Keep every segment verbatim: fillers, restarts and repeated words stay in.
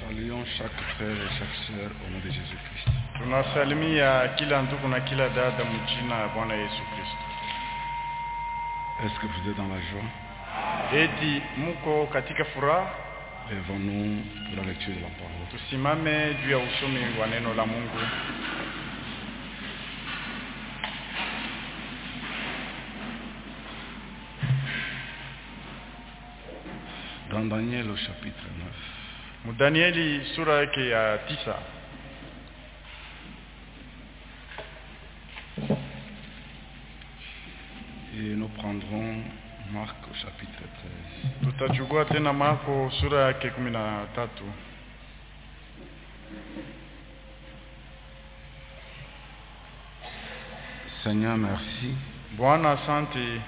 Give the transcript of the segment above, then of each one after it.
saluons chaque frère et chaque sœur au nom de Jésus-Christ. Tunasalimia kila ndugu na kila dada mjina ya Bwana Yesu Kristo. Est-ce que vous êtes dans la joie? Eti muko katika furaha? Lèvons-nous pour la lecture de la parole. Tusimame juu ya usomi wa neno la Mungu. Dans Daniel au chapitre neuf. Mudanieli sura yake ya tisa. Et nous prendrons Marc au chapitre treize. Tutachukua tena Marko sura yake kumi na tatu. Seigneur, merci. Bwana asante.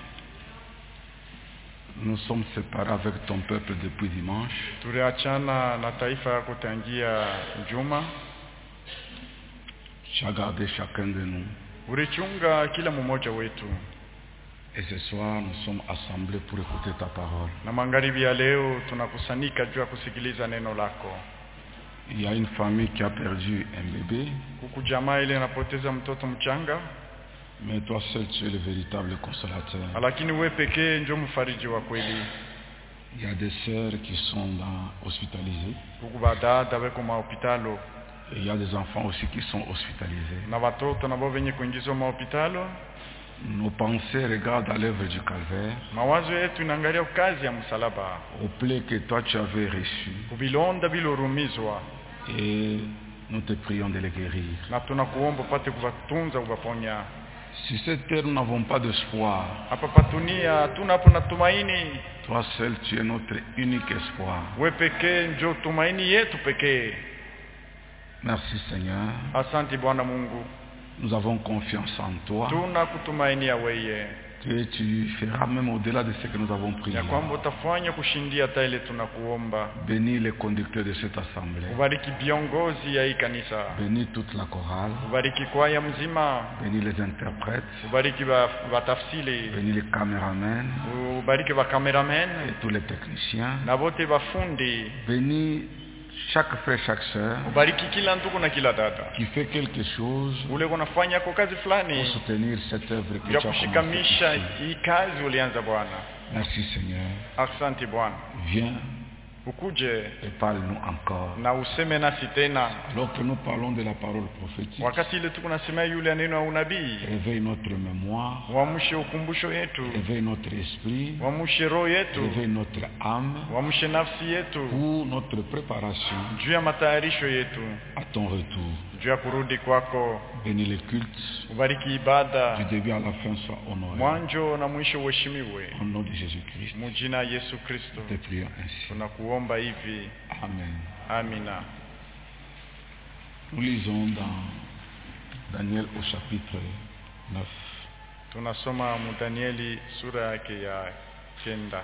Nous sommes séparés avec ton peuple depuis dimanche. Tuliachana na taifa yako tangia Juma. Tu as gardé chacun de nous. Ulichunga kila mmoja wetu. Et ce soir, nous sommes assemblés pour écouter ta parole. Na magharibi ya leo tunakusanyika juu ya kusikiliza neno lako. Il y a une famille qui a perdu un bébé. Huku jamaa ile inapoteza mtoto mchanga. Mais toi seul, tu es le véritable consolateur. Lakini wewe pekee ndio mfariji wa kweli. Il y a des sœurs qui sont dans, hospitalisées. Huku badada weko mahopitalo. Et il y a des enfants aussi qui sont hospitalisés. Na watoto nabo wenye kuingizwa mahopitalo. Nos pensées regardent à l'œuvre du calvaire. Mawazo yetu inaangalia kazi ya msalaba. Au plaie que toi tu avais reçu. Kubilonda bilorumizwa. Et nous te prions de les guérir. Na tunakuomba upate kuwatunza uwaponya. Sur cette terre, nous n'avons pas d'espoir. Hapa patunia tunapo na tumaini. Toi seul, tu es notre unique espoir. Wewe pekee ndio tumaini yetu pekee. Merci Seigneur. Asante Bwana Mungu. Nous avons confiance en toi. Tunakutumainia wewe. Que tu feras même au-delà de ce que nous avons prié. Ya kwamba utafanya kushindia hata ile tunakuomba. Bénis les conducteurs de cette assemblée. Ubariki viongozi ya hii kanisa. Bénis toute la chorale. Ubariki kwaya mzima. Bénis les interprètes. Ubariki watafsiri. Bénis les caméramens. Ubariki wa cameramen. Et tous les techniciens. Na wote wafundi. Bénis chaque frère, chaque sœur. Ubariki kila ndugu na kila dada. Qui fait quelque chose. Ule unafanya kwa kazi fulani. Pour soutenir cette œuvre que tu as commencé. Kushikamisha hii kazi ulianza Bwana. Merci Seigneur. Asante Bwana. Viens. Ukuje et parle-nous encore. Na useme nasi tena. Alors que nous parlons de la parole prophétique. Wakati ile tuko nasema yule neno ya unabii. Réveille notre mémoire. Waamshe ukumbusho yetu. Réveille notre esprit. Waamshe roho yetu. Réveille notre âme. Waamshe nafsi yetu. Pour notre préparation. Juu ya matayarisho yetu. À ton retour. Juu ya kurudi kwako. Bénis les cultes. Ubariki ibada. Du début à la fin soit honoré. Mwanzo na mwisho uheshimiwe. Au nom de Jésus-Christ. Mjina Yesu Kristo. Te prions ainsi. Tunakuomba hivi. Amen. Amina. Nous lisons dans Daniel au chapitre neuf. Tunasoma mu Danieli sura yake ya kenda.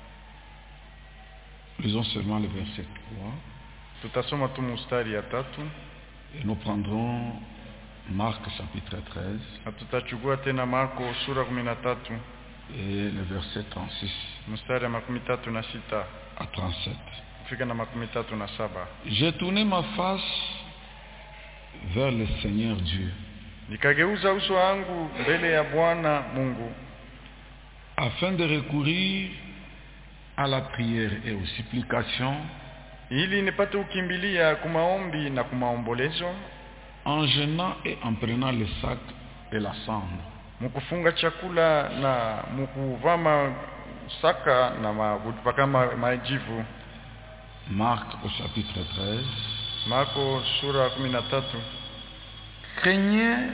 Lisons seulement le verset trois. Tutasoma tu mstari ya tatu. Et nous prendrons Marc chapitre treize. Na tutachukua tena Marko sura kumi na tatu. Et le verset trente-six. Mstari ya makumi tatu na sita. À trente-sept. Fika na makumi tatu na saba. J'ai tourné ma face vers le Seigneur Dieu. Nikageuza uso wangu mbele ya Bwana Mungu. Afin de recourir à la prière et aux supplications. Ili nipate ukimbilia kumaombi na kumaombolezo. En jeûnant et en prenant le sac et la cendre. Mukufunga chakula na mukuvama saka na mabudipaka majivu. Marc au chapitre treize. Marko sura kumi na tatu. Craignez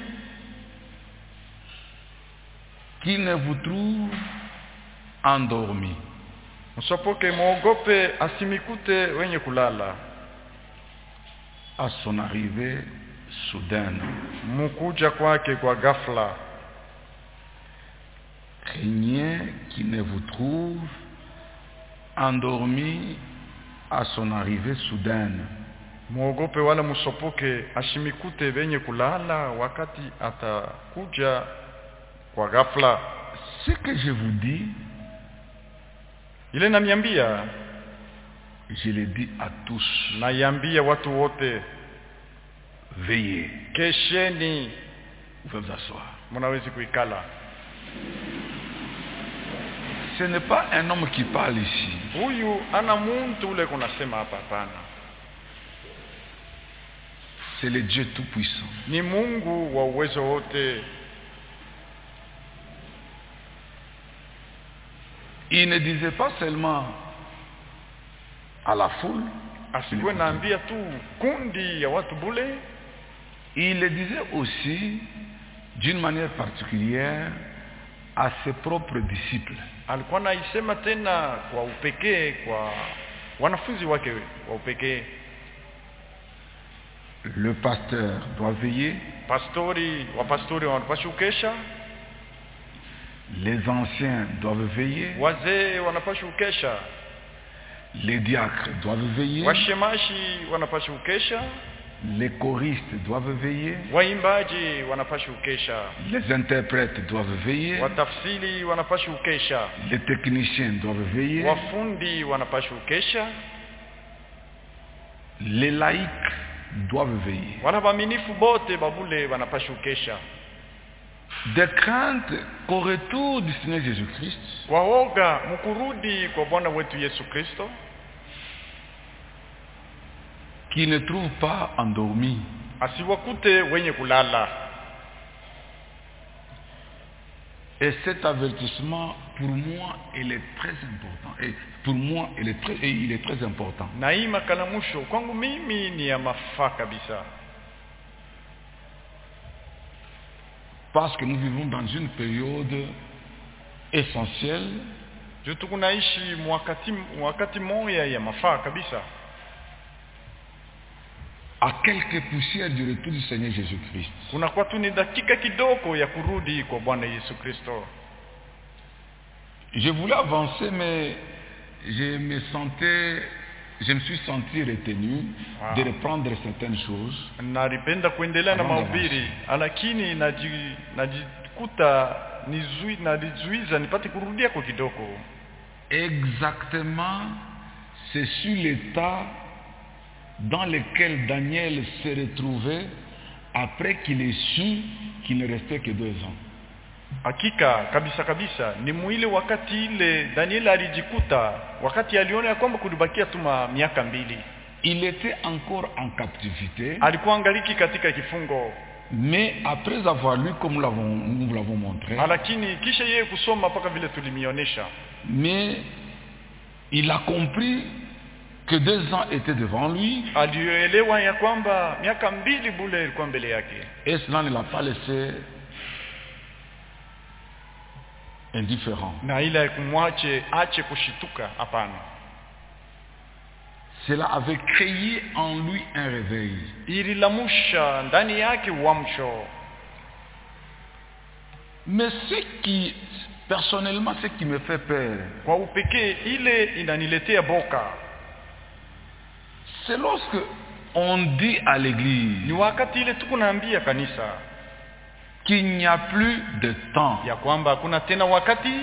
qu'il ne vous trouve endormi. Msopoke muogope asimikute wenye kulala. À son arrivée soudaine. Mukuja kwake kwa ghafla. Craignez qu'il ne vous trouve endormi à son arrivée soudaine. Muogope wala musopoke ashimikute wenye kulala wakati atakuja kwa ghafla. Ce que je vous dis, ile namiambia, Je le dis à tous. Naiambia watu wote, Veillez. kesheni. Vous pouvez vous asseoir. Mnaweza kuikala. Ce n'est pas un homme qui parle ici. Huyu ana muntu ule kunasema hapa, hapana. C'est le Dieu tout-puissant. Ni Mungu wa uwezo wote. Il ne disait pas seulement à la foule. Asikuwe naambia tu kundi ya watu bule. Il le disait aussi d'une manière particulière à ses propres disciples. Alikuwa naisema tena kwa upekee kwa wanafunzi wake wa upekee. Le pasteur doit veiller. Pastori wa pastori wanapaswa kukesha. Les anciens doivent veiller. Wazee wanapaswa kukesha. Les diacres doivent veiller. Washemashi wanapaswa kukesha. Les choristes doivent veiller. Waimbaji wanapaswa kukesha. Les interprètes doivent veiller. Watafsiri wanapaswa kukesha. Les techniciens doivent veiller. Wafundi wanapaswa kukesha. Les laïcs doivent veiller. Wana waaminifu bote babule wanapaswa kukesha. De crainte qu'au retour du Seigneur Jésus-Christ, waoga mkurudi kwa Bwana wetu Yesu Kristo, qui ne trouve pas endormi, asiwakute wenye kulala. Et cet avertissement, pour moi, il est très important. Et pour moi, il est très, et il est très important. Na hii makalamusho kwangu mimi ni ya mafaa kabisa. Parce que nous vivons dans une période essentielle. Je tukunaishi mwakati wakati moja ya mafaa kabisa. À quelques poussières du retour du Seigneur Jésus-Christ. Kuna kwa tu ni dakika kidogo ya kurudi kwa Bwana Yesu Kristo. Je voulais avancer, mais je me sentais, je me suis senti retenu wow. de reprendre certaines choses. Nalipenda kuendelea na mahubiri, lakini najikuta nizui najizuiza nipate kurudia kwa kidogo. Exactement, c'est sur l'état dans lequel Daniel s'est retrouvé après qu'il ait su qu'il ne restait que deux ans. Hakika kabisa kabisa ni muile wakati ile Daniel alijikuta wakati aliona ya kwamba kulibakia tu miaka mbili. Il était encore en captivité. Alikuwa angaliki katika kifungo. Mais après avoir lu comme nous l'avons nous vous l'avons montré. Lakini kisha yeye kusoma paka vile tulimionyesha. Mais il a compris que deux ans étaient devant lui. Alielewa ya kwamba miaka mbili bule ilikuwa mbele yake. Et cela ne l'a pas laissé indifférent. Na ila kumwache ache kushituka, hapana. Cela avait créé en lui un réveil. Ililamusha ndani yake uamsho. Mais ce qui personnellement ce qui me fait peur, kwa upekee ile inaniletea boka, c'est lorsque on dit à l'église, ni wakati ile tukunaambia kanisa qu'il n'y a plus de temps, ya kwamba hakuna tena wakati.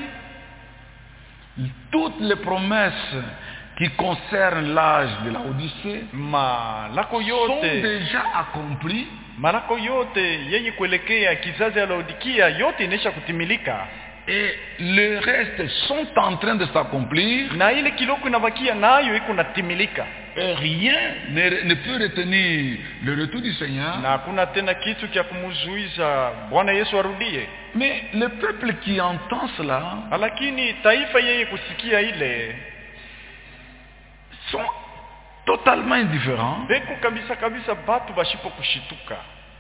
Toutes les promesses qui concernent l'âge de la Odyssée malako yote sont déjà accomplies. Malako yote yenye kuelekea kizazi ya Laodikia yote inesha kutimilika. Et le reste sont en train de s'accomplir. Na ile kiloko inabakia nayo iko natimilika. Et rien ne, ne peut retenir le retour du Seigneur. Na hakuna tena kitu cha kumuzuiza Bwana Yesu arudie. Mais le peuple qui entend cela, lakini taifa yeye kusikia ile, sont totalement indifférents. Beko kabisa kabisa batu bashipo kushituka.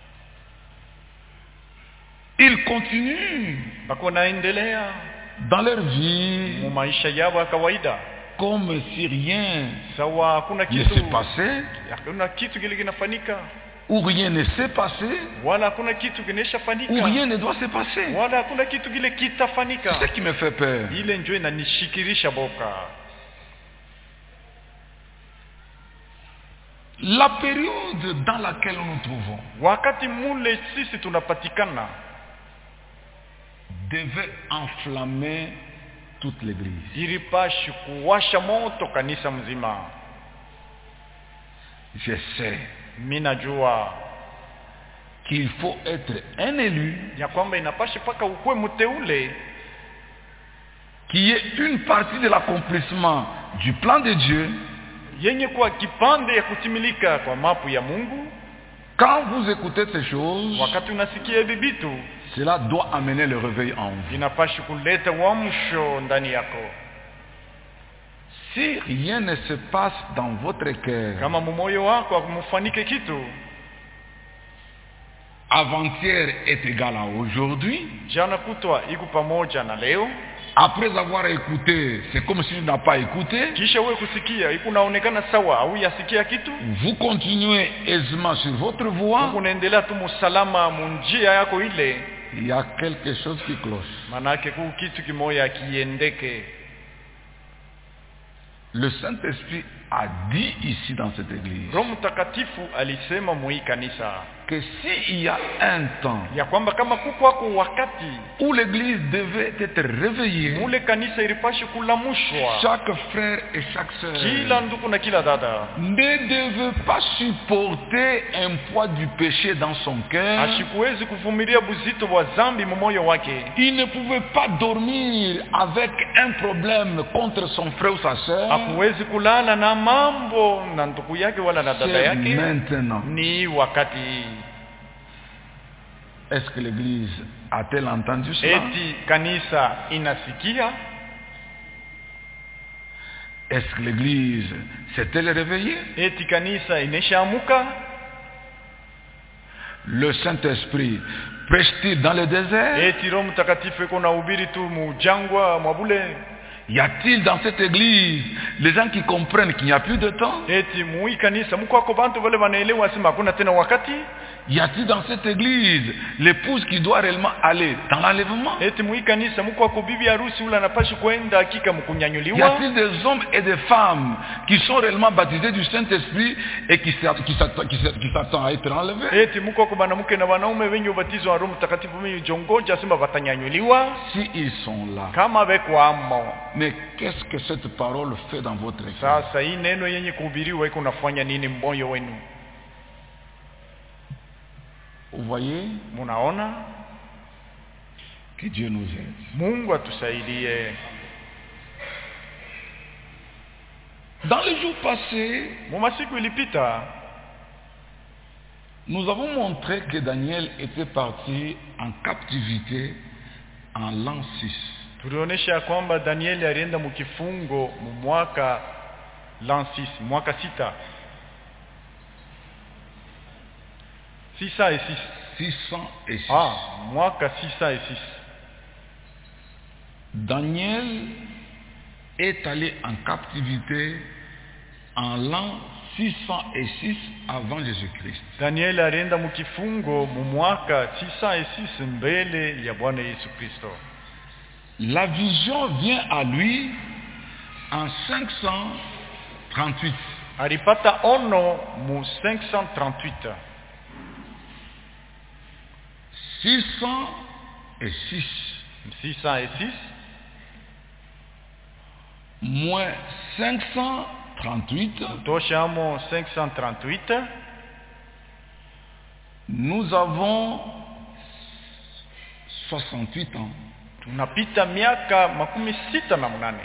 Ils continuent dans leur vie comme si rien ne s'est passé ou rien ne s'est passé ou rien ne doit se passer. C'est ce qui me fait peur. La période dans laquelle nous nous trouvons devait enflammer toute l'église. je sais minajua qu'il faut être un élu, ya kwamba inapasha paka ukue mteule, qui est une partie de l'accomplissement du plan de Dieu. yenye kuwa kipande ya kutimilika kwa mapu ya Mungu. Quand vous écoutez ces choses, Wakati unasikia hivi vitu, cela doit amener le réveil en vous. inapasha kuleta uamsho ndani yako. Si rien ne se passe dans votre cœur, Kama mumoyo wako hakumfanike kitu, avant-hier est égal à aujourd'hui, jana kutwa iko pamoja na leo, après avoir écouté, c'est comme si tu n'as pas écouté, kisha wewe kusikia iko naonekana sawa au yasikia kitu, vous continuez aisément sur votre voie, unaendelea tu msalama munjia yako ile, il y a quelque chose qui cloche. manake ku kitu kimoya kiendeke. Le Saint-Esprit a dit ici dans cette église Roho Mtakatifu alisema mwi kanisa que s'il y a un temps ya kwamba kama kukwako wakati où l'église devait être réveillée, mule kanisa ilipashi kulamushwa, chaque frère et chaque sœur kila ndugu na kila dada ne devait pas supporter un poids du péché dans son cœur. ashikuwezi kuvumilia buzito wa zambi mumoyo wake. Il ne pouvait pas dormir avec un problème contre son frère ou sa sœur. Hakuwezi kulala na mambo na ndugu yake wala na dada C'est yake. maintenant. Ni wakati. Est-ce que l'église a-t-elle entendu cela? Eti kanisa inasikia? Est-ce que l'église s'est-elle réveillée? Eti kanisa ineshaamuka? Le Saint-Esprit prêche-t-il dans le désert? Eti Roho Mtakatifu iko nahubiri tu mujangwa mwabule? Y a-t-il dans cette église les gens qui comprennent qu'il n'y a plus de temps? Eti mui kanisa mkwako bantu wale wanaelewa sema hakuna tena wakati? Y a-t-il dans cette église l'épouse qui doit réellement aller dans l'enlèvement? Eti mui kanisa mkwako bibi harusi ule anapashi kwenda hakika Y mkunyanyuliwa? a-t-il des hommes et des femmes qui sont réellement baptisés du Saint-Esprit et qui s'attendent qui s'attendent- qui s'attendent- qui s'attendent à être enlevés? Eti mkwako banamuke na wanaume wenye ubatizo wa Roho Mtakatifu wenye jongoja sema watanyanyuliwa? Si ils sont là, Kama bekwamo. mais qu'est-ce que cette parole fait dans votre cœur? Sasa hii neno yenye kuhubiriwa iko nafanya nini moyo wenu? Vous voyez? Munaona? Que Dieu nous aide. Mungu atusaidie. Dans les jours passés, Mumasiku ilipita nous avons montré que Daniel était parti en captivité en l'an six. tulionyesha kwamba Danieli alienda mkifungo mu mwaka l'an six, mwaka sita. Sisa et six. six cent six. Ah, mwaka sisa et six. Daniel est allé en captivité en l'an six cent six avant Jésus-Christ. Danieli alienda mkifungo mu mwaka sisa et six mbele ya Bwana Yesu Kristo. La vision vient à lui en cinq cent trente-huit. Alipata ono mu cinq cent trente-huit. six cent six six cent six moins cinq cent trente-huit, toshamo cinq cent trente-huit, nous avons soixante-huit ans. tunapita miaka makumi sita na munane.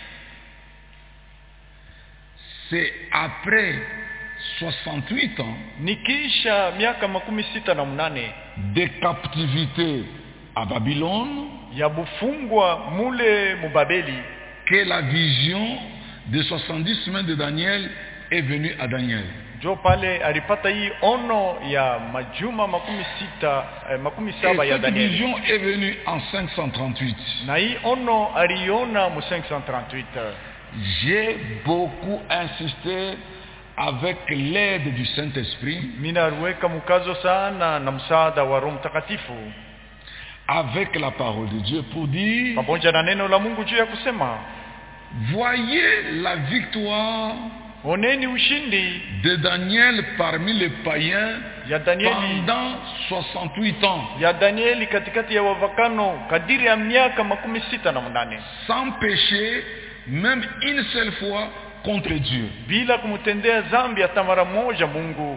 C'est après soixante-huit ans Nikisha miaka makumi sita na munane de captivité à Babylone ya bufungwa mule mubabeli que la vision de soixante-dix semaines de Daniel est venue à Daniel. jo pale alipata hii ono ya majuma makumi sita eh, makumi Et saba ya cette Daniel. vision est venue en cinq cent trente-huit. Na hii ono aliona mu cinq cent trente-huit. J'ai beaucoup insisté avec l'aide du Saint-Esprit, Minaruweka mkazo sana na msaada wa Roho Mtakatifu avec la parole de Dieu pour dire, pamoja na neno la Mungu juu ya kusema voyez la victoire oneni ushindi de Daniel parmi les païens ya Danieli pendant soixante-huit ans, ya Danieli katikati ya wavakano kadiri ya miaka makumi sita na munane sans péché, même une seule fois contre Dieu. bila kumtendea dhambi hata mara moja Mungu.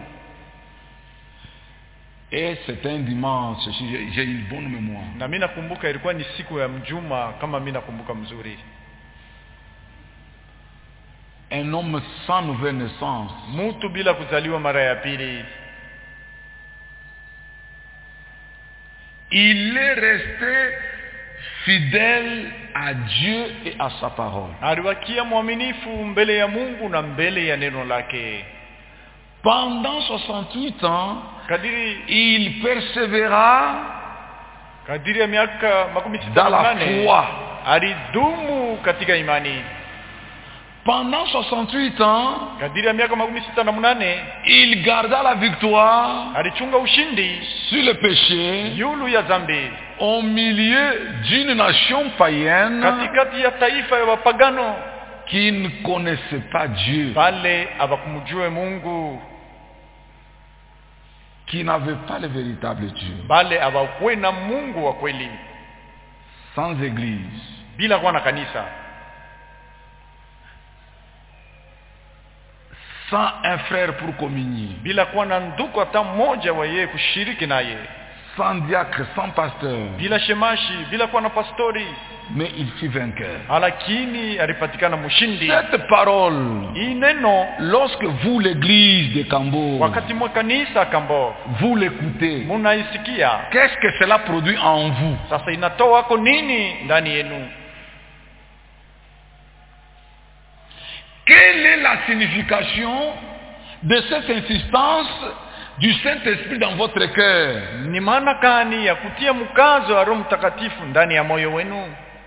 Et c'est un dimanche, j'ai une bonne mémoire. Na mimi nakumbuka ilikuwa ni siku ya mjuma kama mimi nakumbuka mzuri. Un homme sans nouvelle naissance. Mtu bila kuzaliwa mara ya pili. Il est resté fidèle à Dieu et à sa parole. Aliwakia mwaminifu mbele ya Mungu na mbele ya neno lake. Pendant soixante-huit ans, kadiri il persévéra kadiri ya miaka makumi sita dans na la nane foi. alidumu katika imani. Pendant soixante-huit ans, kadiri ya miaka makumi sita na nane il garda la victoire alichunga ushindi sur le péché yulu ya dhambi au milieu d'une nation païenne katikati ya taifa ya wapagano qui ne connaissait pas Dieu, pale abakumjue Mungu, qui n'avait pas le véritable Dieu, bale abakuwe na Mungu wa kweli, sans église, bila kuwa na kanisa, sans un frère pour communier, bila kuwa na ndugu hata mmoja wa yeye kushiriki naye, sans diacre, sans pasteur, bila shemashi, bila kuwa na pastori, mais il fut vainqueur. lakini alipatikana mshindi. Cette parole, Hii neno lorsque vous l'église de Kambo, wakati mwa kanisa Kambo vous l'écoutez, munaisikia, qu'est-ce que cela produit en vous? sasa inatoa kwa nini ndani yenu? Quelle est la signification de cette insistance du Saint-Esprit dans votre cœur? Ni maana gani ya kutia mkazo wa Roho Mtakatifu ndani ya moyo wenu?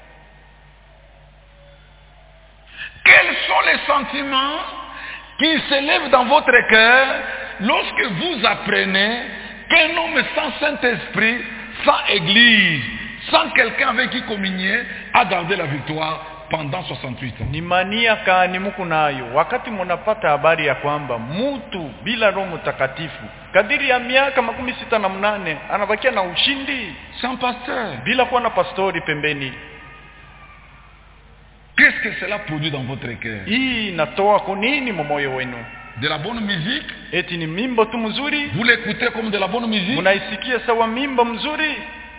Quels sont les sentiments qui s'élèvent dans votre cœur lorsque vous apprenez qu'un homme sans Saint-Esprit, sans Église, sans quelqu'un avec qui communier, a gardé la victoire pendant soixante-huit ans? Ni mania gani mko nayo wakati mnapata habari ya kwamba mtu bila Roho Mtakatifu kadiri ya miaka makumi sita na mnane anabakia na ushindi, sans pasteur, bila kuwa na pastori pembeni? Qu'est-ce que cela produit dans votre cœur? Hii inatoa kwa nini moyo wenu? De la bonne musique? Eti ni mimbo tu mzuri? Vous l'écoutez comme de la bonne musique? Mnaisikia sawa mimbo mzuri?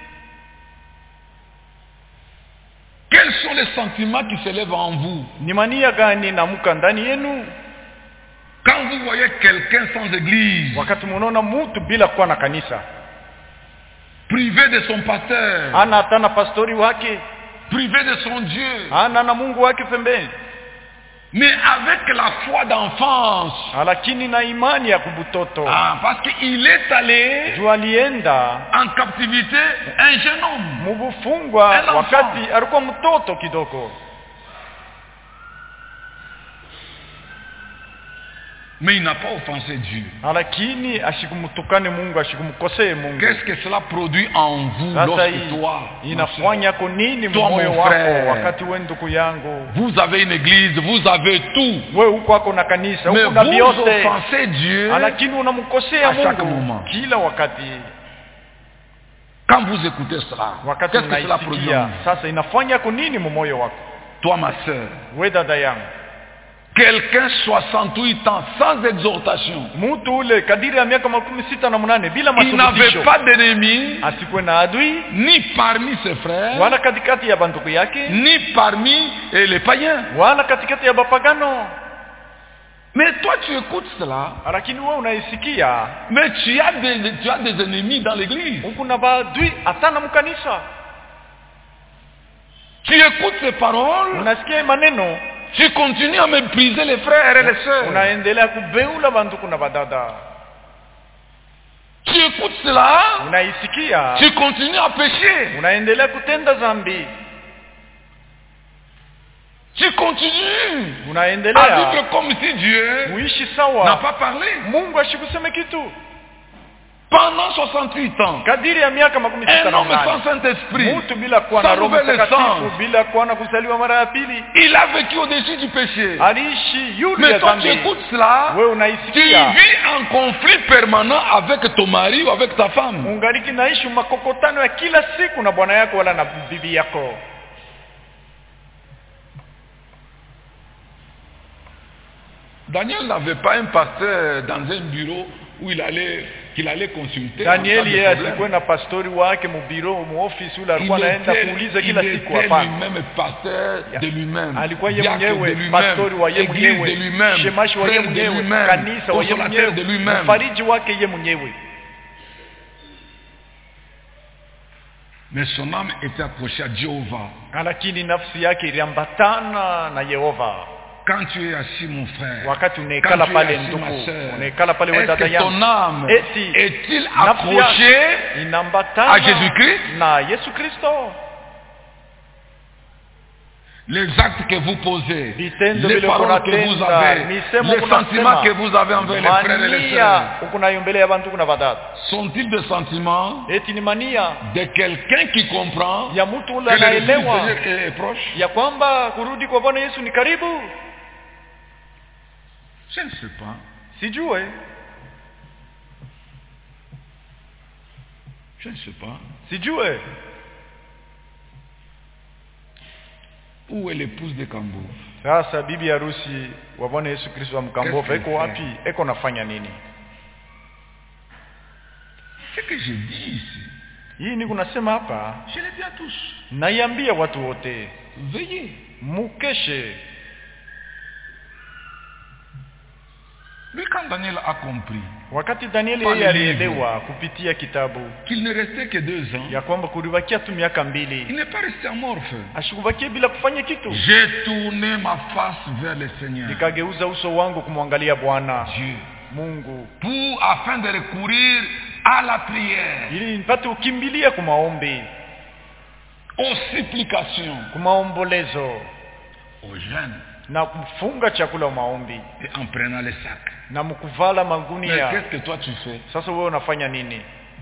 Quels sont les sentiments qui s'élèvent en vous? Ni mania gani namuka ndani yenu quand vous voyez quelqu'un sans église, wakati munaona mtu bila kuwa na kanisa, privé de son pasteur, ana hata na pastori wake, privé de son Dieu, ana na Mungu wake pembeni, mais avec la foi d'enfance, lakini na imani ya kubutoto? ah, parce qu'il est allé juu alienda en captivité un jeune homme, mubufungwa Un enfant. wakati alikuwa mtoto kidogo, mais il n'a pas offensé Dieu. lakini ashikumtukane Mungu, ashikumkosee Mungu. Qu'est-ce que cela produit en vous Sasa lorsque hii toi, inafanya kwa nini Toi, moyo mon wako frère. wakati wewe ndugu yangu, vous avez une église, vous avez tout, wewe uko wako na kanisa, mais uko na vous vyote, offensez Dieu lakini unamkosea à chaque Mungu moment. kila wakati. Quand vous écoutez cela, Wakati qu'est-ce que cela produit en unaisikia, vous? sasa inafanya kwa nini moyo wako? Toi, ma sœur, Wewe dada yangu, quelqu'un soixante-huit ans sans exhortation, mtu ule kadiri ya miaka makumi sita na munane bila il n'avait mafundisho, pas d'ennemi, asikuwe na adui ni parmi ses frères, wala katikati ya banduku yake, ni parmi eh, les païens. wala katikati ya bapagano. Mais toi, tu écoutes cela, Lakini wewe unaisikia, mais tu as des, tu as des ennemis dans l'église. huku na badui hata na mkanisa. Tu écoutes ces paroles, Unasikia maneno, tu continues à mépriser les frères et les sœurs. unaendelea kubeula banduku na badada. Tu écoutes cela, Unaisikia, tu continues à pécher. unaendelea kutenda dhambi. Tu continues à Unaendelea vivre comme si Dieu uishi n'a sawa pas parlé. Mungu ashikuseme kitu. Pendant soixante-huit ans, Kadiri ya miaka makumi sita un na homme sans nane, Saint-Esprit, mtu bila kuwa na sans Roho nouvelle Mtakatifu, naissance, bila kuwa na kuzaliwa mara ya pili, il a vécu au-dessus du péché. aliishi yule Mais ya toi, tu dhambi. écoutes cela, Wewe tu unaisikia, vis en conflit permanent avec ton mari ou avec ta femme. ungaliki naishi makokotano ya kila siku na bwana yako wala na bibi yako. Daniel n'avait pas un pasteur dans un bureau où il allait, qu'il allait consulter. Daniel yeye asikuwe na pastori wake mu bureau mu office ule alikuwa anaenda kuuliza kila siku hapa. Il était lui-même pasteur de lui-même. Alikuwa yeye mwenyewe pastori wa yeye mwenyewe, shemashi wa yeye mwenyewe, kanisa wa yeye mwenyewe, mfariji wake yeye mwenyewe. Mais son âme était accrochée à Jéhovah. Lakini nafsi yake iliambatana na Yehova. Quand tu es assis mon frère, wakati unaikala pale ndugu, unaikala pale wewe dada yangu, ton âme est-il accroché à Jésus-Christ? Na Yesu Kristo. Les actes que vous posez, les paroles que vous avez, les sentiments que vous avez envers les frères et les sœurs, sont-ils des sentiments de quelqu'un qui comprend que le Seigneur est proche? Ya kwamba kurudi kwa Bwana Yesu ni karibu? Je ne sais pas. Sijue. Je ne sais pas. Sijue. Où est l'épouse de Kambo? Sasa bibi harusi wa Bwana Yesu Kristo wa Mkambofa eko wapi? Eko nafanya nini? Ce que je dis ici, hii ni kunasema hapa, je le dis à tous. Naiambia watu wote, veillez, mukeshe. Lui, quand Daniel a compris, wakati Daniel yeye alielewa kupitia kitabu qu'il ne restait que deux ans, ya kwamba kulibakia tu miaka mbili, il n'est pas resté amorphe. Ashikubakia bila kufanya kitu. J'ai tourné ma face vers le Seigneur. Nikageuza uso wangu kumwangalia Bwana Dieu, Mungu, pour afin de recourir à la prière, ili nipate ukimbilia kwa maombi, aux supplications, kwa maombolezo, aux jeûnes, na kufunga chakula maombi, et en prenant les sacs, na mkuvala magunia. Mais qu'est-ce que toi tu fais? Sasa wewe unafanya nini?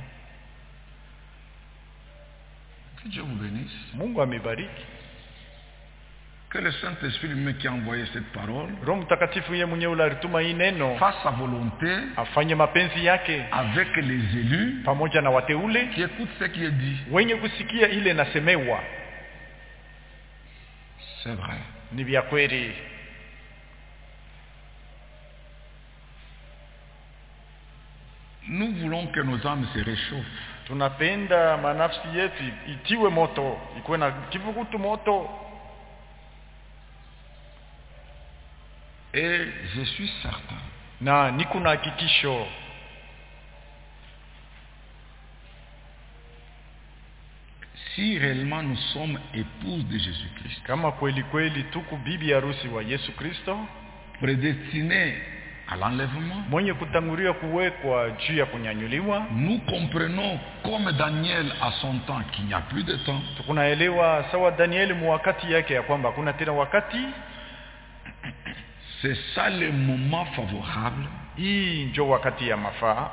Que Dieu vous bénisse. Mungu amebariki. Que le Saint-Esprit lui-même qui a envoyé cette parole, Roho Mtakatifu yeye mwenyewe alituma hii neno, fasse sa volonté, afanye mapenzi yake avec les élus, pamoja na wateule qui écoutent ce qui est dit. wenye kusikia ile nasemewa. C'est vrai. Ni vya kweli. Nous voulons que nos âmes se réchauffent. Tunapenda manafsi yetu itiwe moto, ikuwe na kivukutu moto. Et je suis certain, na niko na hakikisho, si réellement nous sommes épouses de Jésus-Christ, kama kweli kweli tuku bibi harusi wa Yesu Kristo, prédestinés à l'enlèvement, mwenye kutangulia kuwekwa juu ya kunyanyuliwa, nous comprenons comme Daniel à son temps qu'il n'y a plus de temps. Tukunaelewa sawa Danieli mu wakati yake ya kwamba kuna tena wakati. C'est ça le moment favorable, hii ndio wakati ya mafaa,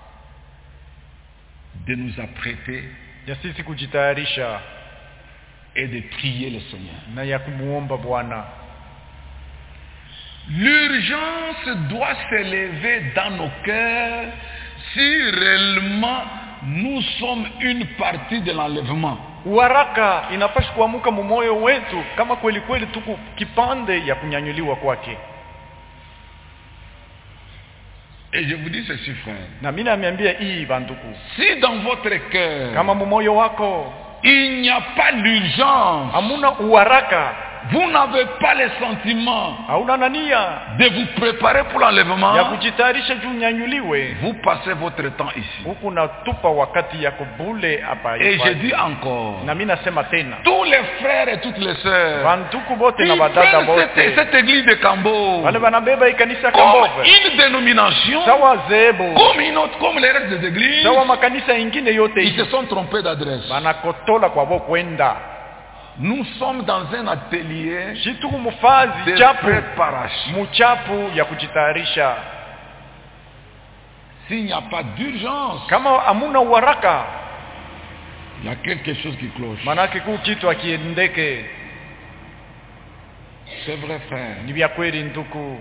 de nous apprêter ya sisi kujitayarisha et de prier le Seigneur. na ya kumuomba Bwana. L'urgence doit s'élever dans nos cœurs si réellement nous sommes une partie de l'enlèvement. Uharaka inapaswa kuamuka mu moyo wetu kama kweli kweli tuko kipande ya kunyanyuliwa kwake. Et je vous dis ceci, frère. Na mimi naambia hii banduku, si dans votre cœur, kama mu moyo wako il n'y a pas l'urgence, hamuna uharaka, vous n'avez pas les sentiments hauna nania de vous préparer pour l'enlèvement, ya kujitayarisha juu nyanyuliwe, vous passez votre temps ici. huku natupa wakati yako bule hapa. Et je dis encore, na mimi nasema tena, tous les frères et toutes les sœurs, banduku bote na ils badada prennent bote, cette, cette église de Kambo wale banabeba ikanisa comme Kambofa une dénomination, sawa zebo, comme une autre, comme les restes des églises. sawa makanisa ingine yote. Ils se sont trompés d'adresse. Banakotola kwa bo kwenda. Nous sommes dans un atelier Shituku mufazi de chapu préparation. muchapu ya kujitayarisha. S'il n'y a pas d'urgence, Kama hamuna uharaka, il y a quelque chose qui cloche. manake ku kitu akiendeke. C'est vrai, frère. Ni vya kweli nduku.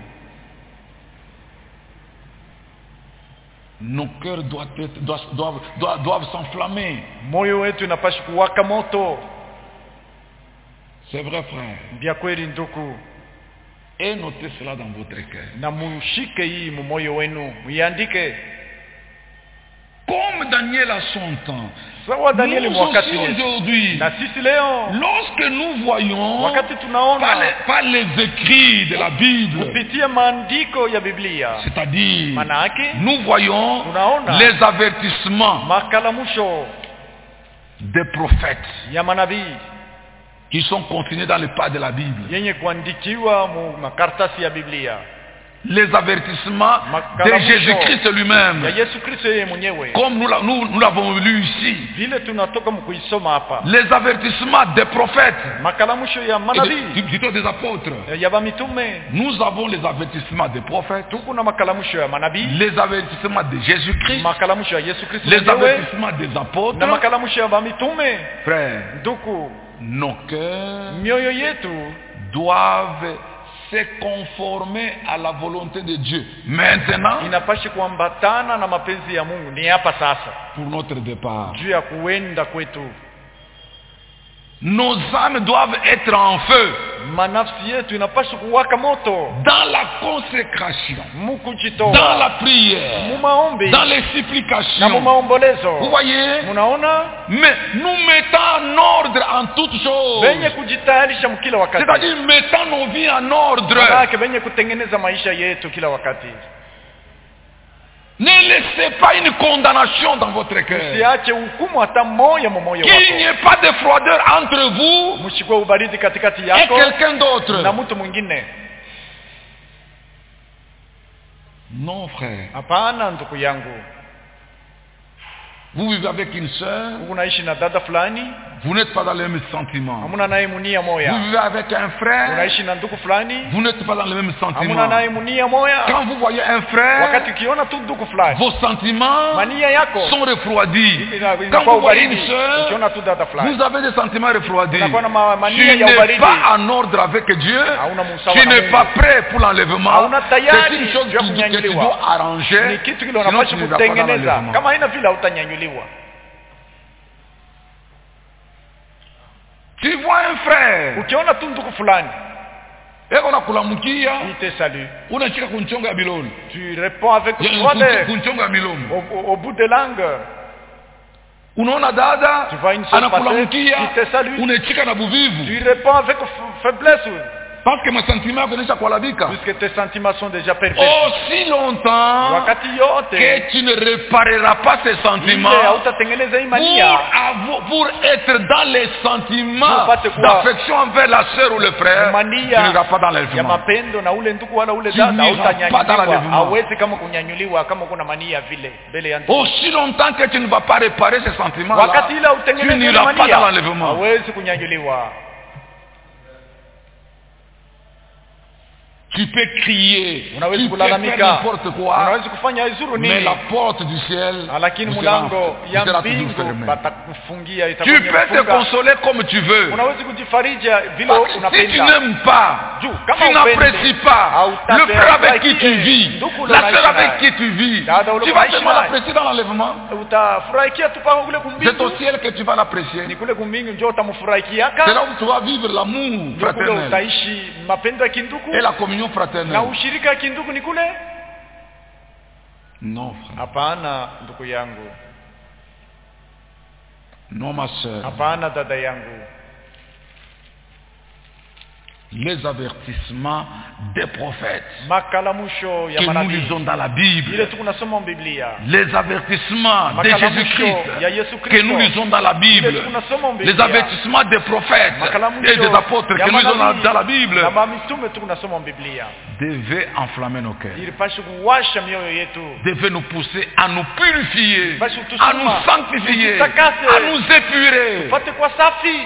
Nos cœurs doivent, être, doivent, doivent, doivent, doivent s'enflammer. Moyo wetu inapaswa kuwaka moto. C'est vrai, frère. Vya kweli nduku. Et notez cela dans votre cœur. Na mushike hii mumoyo wenu, muiandike. Comme Daniel a son temps, Sawa Danieli nous mwakati aussi wetu. aujourd'hui, Na sisi leo lorsque nous voyons wakati par tunaona les, par les écrits de la Bible, kupitia maandiko ya Biblia, c'est-à-dire manake nous voyons tunaona les avertissements makalamusho des prophètes ya manabii qui sont contenus dans les pages de la Bible. yenye kuandikiwa mu makaratasi ya Biblia, Les avertissements de Makalamusho Jésus-Christ ya lui-même, Yesu Kristo yeye mwenyewe, comme nous, l'a- nous, nous l'avons lu ici. vile tunatoka mkuisoma hapa. Les avertissements des prophètes Makalamusho ya et manabii des- plutôt des apôtres. ya bamitume, Nous avons les avertissements des prophètes, tuko na makalamusho ya manabii, les avertissements de Jésus-Christ, makalamusho ya Yesu Kristo les mwenyewe avertissements des na apôtres. makalamusho ya bamitume. Frères, Ndugu, nos cœurs mioyo yetu doivent se conformer à la volonté de Dieu. Maintenant, inapashi kuambatana na mapenzi ya Mungu. Ni hapa sasa pour notre départ, juu ya kuenda kwetu, nos âmes doivent être en feu manafsi yetu inapashi kuwaka moto dans la consécration, dans mukujitoa la prière, mumaombi dans les na supplications. mumaombolezo. Vous voyez? Munaona Mais nous mettons en ordre en toutes choses. venye kujitayarisha mkila wakati, C'est-à-dire mettons nos vies en ordre. manake venye kutengeneza maisha yetu kila wakati. Ne laissez pas une condamnation dans votre cœur. Usiache hukumu hata moya mumoyo Qu'il n'y wako, ait pas de froideur entre vous mshikwe ubaridi katikati et yako quelqu'un na d'autre. mtu mwingine. Non, frère. Hapana ndugu yangu, Vous vivez avec une sœur, unaishi na dada fulani, vous n'êtes pas dans les mêmes sentiments. hamuna naye munia Vous moya. vivez avec un frère, Unaishi na ndugu fulani, vous n'êtes pas dans les mêmes hamuna sentiments. naye munia moya. Quand vous voyez un frère, Wakati ukiona tu ndugu fulani, vos sentiments mania yako sont refroidis. ina- Quand inakuwa vous voyez une ubaridi. sœur, Ukiona tu dada fulani, vous avez des sentiments refroidis. unakuwa na ma- Tu mania ya n'es ubaridi, pas en ordre avec Dieu. hauna musawa Tu na n'es Mungu. pas prêt pour l'enlèvement. Hauna tayari C'est une chose ya que, que tu kunyanyuliwa. dois arranger. Ni kitu kile Sinon, unapaswa tu ne vas pas dans kutengeneza. l'enlèvement. Kama haina vile hautanyanyuliwa. Tu vois un frère, Ukiona tu ndugu fulani, eko nakulamukia, il te salue. unachika kunchonga ya biloni. Tu réponds avec Ya- froideur, kunchonga ya milomo. au, au, au bout de langue. Unaona dada Tu vois une seule anakulamukia, passer, il te salue. unachika na buvivu. Tu réponds avec f- faiblesse, Parce que masentiments yako yanaisha kuharibika. puisque tes sentiments sont déjà pervertis. Aussi longtemps Wakati yote que tu ne répareras pas ces ile sentiments hautatengeneza hii pour, mania, avoir- pour être dans les sentiments Upate kuwa- d'affection envers la sœur ou le frère, tu mania n'iras pas dans ya l'enlèvement. mapendo na ule ndugu wala ule Tu dada n'iras pas dans hautanyanyuliwa. l'enlèvement. Hawezi kama kunyanyuliwa kama kuna mania vile mbele ya ndugu. Aussi longtemps que tu ne vas pas réparer ces sentiments-là, Wakati ile tu hautengeneza ile n'iras pas mania, dans l'enlèvement. hawezi kunyanyuliwa. Tu peux crier, Unawezi tu peux kulalamika, faire n'importe quoi, unawezi kufanya izuru mais nini, la porte du ciel lakini vous sera, mlango vous ya sera toujours mbingu fermée. batakufungia, Tu itakuwa peux te imefunga. consoler comme tu veux. Unawezi kujifarija vile Parce que si tu unapenda. n'aimes pas, Juu, kama tu upende, n'apprécies pas hautapenda le frère avec qui tu kile, vis, ndugu ule la unaishi sœur avec naye. qui tu vis, Dada ule tu vas unaishi seulement naye. l'apprécier dans l'enlèvement. Utafurahikia tu paka kule C'est kumbingu, au ciel que tu vas l'apprécier. ni kule kumbingu ndio C'est utamfurahikiaka, là où tu vas vivre l'amour ndio kule fraternel utaishi mapendo ya kindugu et la communion na fraternelle. ushirika ya kindugu ni kule. Non, frère. Hapana ndugu yangu, Non, ma soeur. hapana dada yangu. Les avertissements des prophètes Makalamusho ya que nous manabii lisons dans la ile Bible, tunasoma Biblia, les avertissements de Makalamusho Jésus-Christ ya Yesu que Kristo nous lisons dans la Bible, ile tunasoma les Biblia, avertissements des prophètes Makalamusho et des apôtres ya que nous lisons dans manabii dans la Bible na mamitume tunasoma Biblia, devaient enflammer nos cœurs, ilipasha kuwasha mioyo yetu, devaient nous pousser à nous purifier, Basi à tusema, nous sanctifier, tujitakase, à nous épurer. pate kwa safi.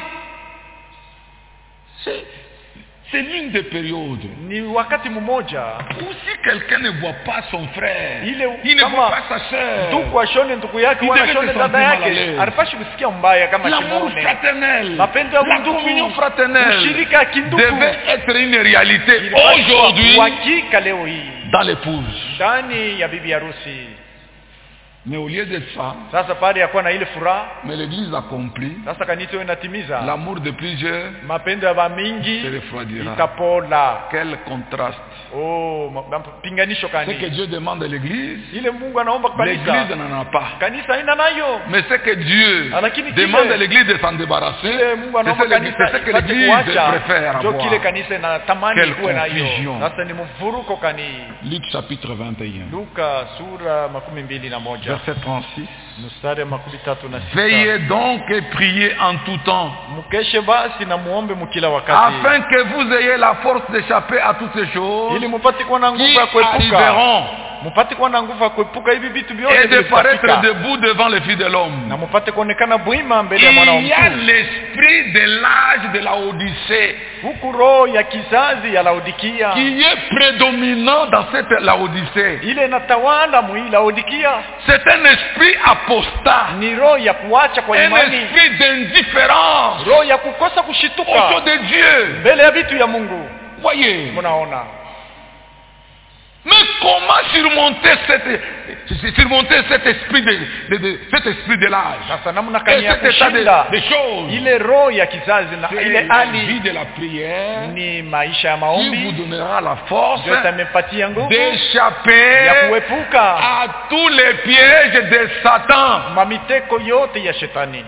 C'est c'est l'une des périodes Ni wakati mmoja où si quelqu'un ne voit pas son frère, ile il ne kama voit pas sa sœur, ndugu ashone ndugu yake Il wala devait ashone se dada sentir mal à yake, l'aise. alipashi kusikia mbaya kama l'amour Simone. fraternel, Mapendo ya la undugu, communion fraternelle ushirika ya kindugu devait être une réalité ilipaswa aujourd'hui uhakika leo hii dans l'épouse. ndani ya bibi harusi. Mais au lieu de ça, Sasa pale yakuwa na ile furaha, mais l'église accomplit, sasa kanisa inatimiza l'amour de plusieurs mapendo ya bamingi se refroidira. itapola. Quel contraste. Oh, ma- pinganisho Ce que kani. Dieu demande à l'église, Ile Mungu anaomba kwa l'église kanisa. n'en a pas. Kanisa haina nayo. Mais ce que Dieu Lakini kile- demande à l'église de s'en débarrasser, Ile Mungu c'est anaomba ce l'église- kanisa c'est ce que ipate l'église kuacha. préfère Ndio avoir. kile kanisa inatamani Quelle kuwe nayo. confusion. Sasa ni mvuruko kani. Luc chapitre vingt et un, Luka sura makumi mbili na moja. verset trente-six. Mstari makumi tatu na sita. Veillez donc et priez en tout temps, Mkeshe basi na muombe mkila wakati. afin que vous ayez la force d'échapper à toutes ces choses Ili mupate kuwa na nguvu qui ya kuepuka. arriveront Mupate kuwa na nguvu ya kuepuka hivi vitu et vyote de paraître vitafika. debout devant le Fils de l'homme. Na mupate kuonekana bwima mbele ya mwana wa Il y a mtu. l'esprit de l'âge de la Odyssée Huku roho ya kizazi ya Laodikia qui est prédominant dans cette Laodicée. ile inatawala mwili Laodikia C'est un esprit apostat, ni roho ya kuacha kwa un imani, esprit d'indifférence roho ya kukosa au kushituka choses de Dieu. mbele ya vitu ya Mungu. Voyez. Munaona, Mais comment surmonter cette, surmonter cet esprit de, de, de cet esprit de l'âge, sasa namna et kani ya cet état de, kushinda de choses? ile roho ya kizazi na C'est ile la vie hali de la prière ni maisha ya qui vous maombi donnera la force ndio itamepatia nguvu d'échapper ya kuepuka à tous les pièges de Satan. mamiteko yote ya shetani.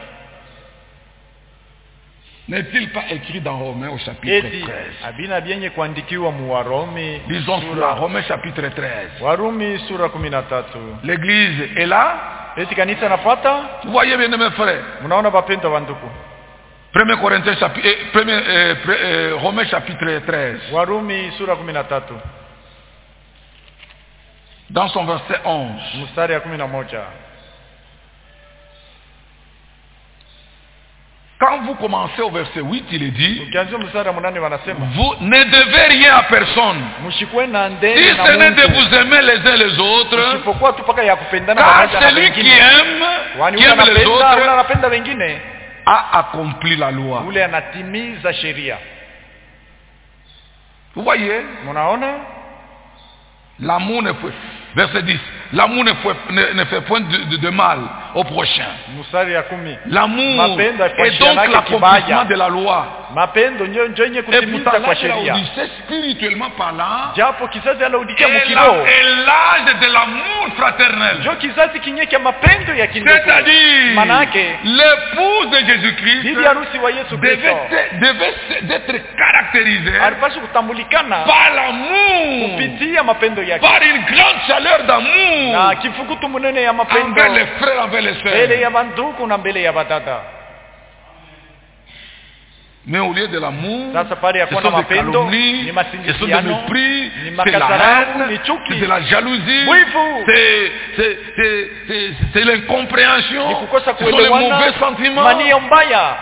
N'est-il pas écrit dans Romains au chapitre Eti treize? abina byenye kuandikiwa mu Warumi Lisons cela, sura Romains chapitre treize. Warumi sura kumi na tatu. L'église est là. Eti kanisa nafuata. Vous voyez bien mes frères. Mnaona bapenda banduku. premier Corinthiens chapitre, eh, premier, eh, pre- eh, Romains chapitre treize. Warumi sura kumi na tatu. Dans son verset onze. Mstari ya kumi na moja. Quand vous commencez au verset huit, il est dit, Ukianzia mstari wa munane wanasema vous ne devez rien à personne, mshikwe na si ndeni na ce n'est de Mungu. vous aimer les uns les autres, Usipokuwa tu paka ya kupendana car pamoja na celui qui wengine. aime, Wani qui ule aime les anapenda, ule autres, anapenda wengine, a accompli la loi. ule anatimiza sheria. Vous voyez, Mnaona? l'amour ne fait, verset dix, l'amour ne fait, ne, ne fait point de, de, de mal au prochain. Mstari ya kumi. L'amour Mapendo est donc haifashianake l'accomplissement kibaya. de la loi. Mapendo ndio ndio yenye Et kutimiza pourtant, kwa là, de la sheria. Odyssée, spirituellement parlant, Japo kizazi alaudika est mukiro. la- est l'âge de l'amour fraternel. Ndio kizazi kinye cha mapendo ya kindugu. C'est-à-dire, Manake l'épouse de Jésus-Christ bibi harusi wa Yesu devait, Kristo se- devait se- d'être caractérisée alipaswa kutambulikana par l'amour, kupitia mapendo yake par une grande chaleur d'amour na kifukutu munene ya mapendo envers les frères, envers les mbele sœurs. ya banduku na mbele ya batata. Mais au lieu de l'amour, Sasa pale ya ce kuwa sont na des mapendo calomnies, ni ce sont des masingiziano, mépris, ni c'est de la makasarau, ni haine, chuki, c'est de la jalousie, wivu, c'est- c'est- c'est- c'est- c'est l'incompréhension, ni kukosa ce sont les mauvais kuelewana, sentiments. mania mbaya.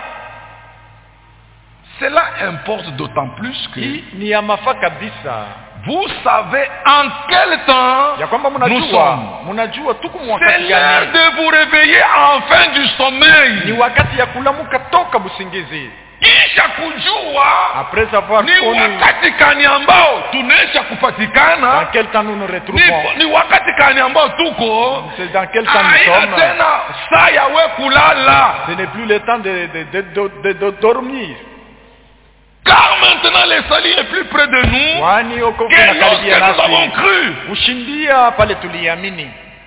Cela importe d'autant plus que Hii ni ya mafaa kabisa vous savez en quel temps ya kwamba nous mnajua sommes. mnajua tuko C'est mwakati l'heure gani. de vous réveiller enfin du Ni sommeil. wakati ya kulamuka toka busingizi. Kisha kujua Après avoir ni connu wakati kani ambao tunaisha dans kupatikana, quel temps nous nous ni, retrouvons, ni wakati kani ambao tuko c'est dans quel temps nous haina sommes. tena saa ya we kulala, Ce n'est plus le temps de, de, de, de, de, de dormir. car maintenant le salut est plus près de nous Kwani wokovu que lorsque unakaribia nous avons nasi. cru. Kushindia pale tuliamini.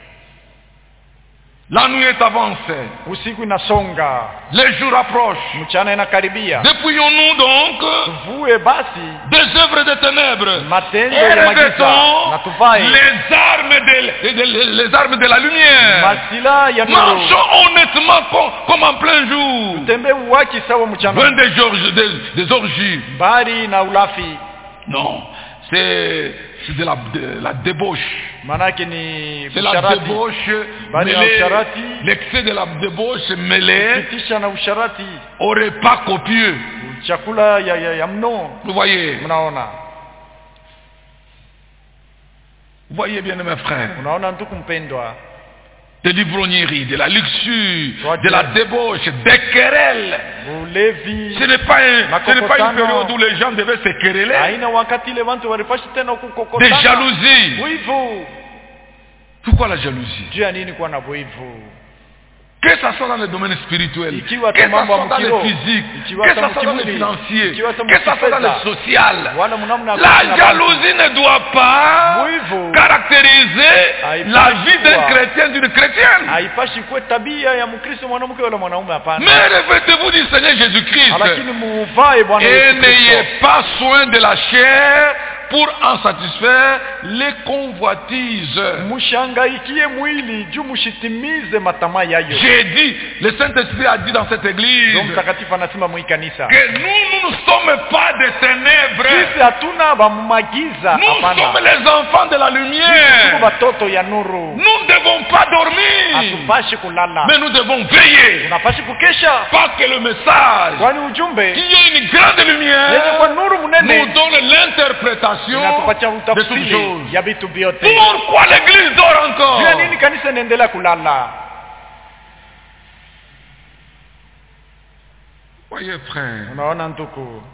La nuit est avancée, Usiku inasonga, les jours approchent. mchana inakaribia. Dépouillons-nous donc Tuvue basi des œuvres de ténèbres matendo et ya magiza na revêtons tuvae les armes de, de- de- les armes de la lumière. masila ya nuru. Marchons honnêtement comme, comme en plein jour. Tembe uwaki sawa Loin mchana, des, orgies- des, des orgies. bari na ulafi. Non, c'est c'est de la, de la débauche. Manake ni C'est la usharati. débauche Bali na mêlée, usharati. l'excès de la débauche mêlée Kupitisha na usharati. au repas copieux. Chakula ya, ya, ya mno. Vous voyez, Mnaona? vous voyez bien mes frères, Unaona ndugu mpendwa, de l'ivrognerie, de la luxure, Toi, de la Dieu. débauche, des querelles. ulevi. Ce n'est pas, un- ce n'est pas une Makokotano. période où les gens devaient se quereller. Haina wakati ile watu walipashi tena Des kukokotana. jalousies. Wivu. Pourquoi la jalousie? Juu ya nini kuwa na wivu? Que ça soit dans le domaine spirituel, Ikiwa que ça mambo soit dans le mkiro, physique, ikiwa que ça soit dans le mkimwili, financier, ikiwa que ça soit dans le mkifedha, social. wala mnamna La kuna jalousie ne doit pas Wivu. caractériser Haipashi la vie d'un kuwa. chrétien, d'une chrétienne. haipashi kuwa tabia ya Mkristo mwanamke wala mwanaume, hapana. Mais revêtez-vous du Seigneur Jésus-Christ Lakini muvae Bwana et Yesu n'ayez Kristo. pas soin de la chair pour en satisfaire les convoitises. Mushangaikie mwili juu mushitimize matamaa yayo. J'ai dit, le Saint-Esprit a dit dans cette église Roho Mtakatifu anasema mwi kanisa, que nous, nous ne sommes pas des ténèbres. sisi hatuna bamumagiza, Nous sommes hapana. les enfants de la Tuko lumière. batoto ya nuru. Nous ne devons pas dormir, Hatupashi kulala, mais nous devons veiller. tunapashi kukesha, Pas que le message, kwani ujumbe qui est une grande yenye lumière, kwa nuru nous mnene donne l'interprétation inatupatia de toutes utafsiri choses. ya vitu vyote. Pourquoi l'église dort encore? Juu ya nini kanisa inaendelea kulala? Voyez frère, Unaona ndugu,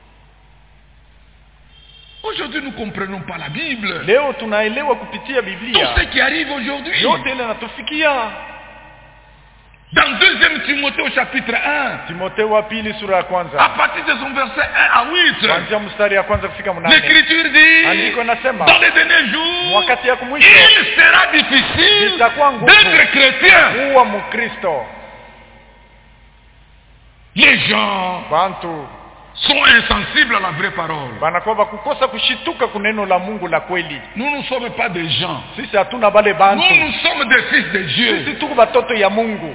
aujourd'hui nous ne comprenons pas la Bible. leo tunaelewa kupitia Tout Biblia ce qui arrive aujourd'hui. yote ile natufikia. Dans deuxième Timothée au chapitre un, Timotheo wa pili sura ya à kwanza partir de son verset un à huit, kuanzia mstari ya kwanza kufika mnane, l'Écriture dit, andiko nasema dans les derniers jours, wakati ya kumwisho il sera difficile itakuwa ngumu d'être chrétien. kuwa Mkristo. Les gens Bantu sont insensibles à la vraie parole. banakuwa bakukosa kushituka kuneno la Mungu la kweli. Nous ne sommes pas des gens. Sisi hatuna bale Nous, bantu, nous sommes des fils de Dieu. sisi tuko batoto ya Mungu.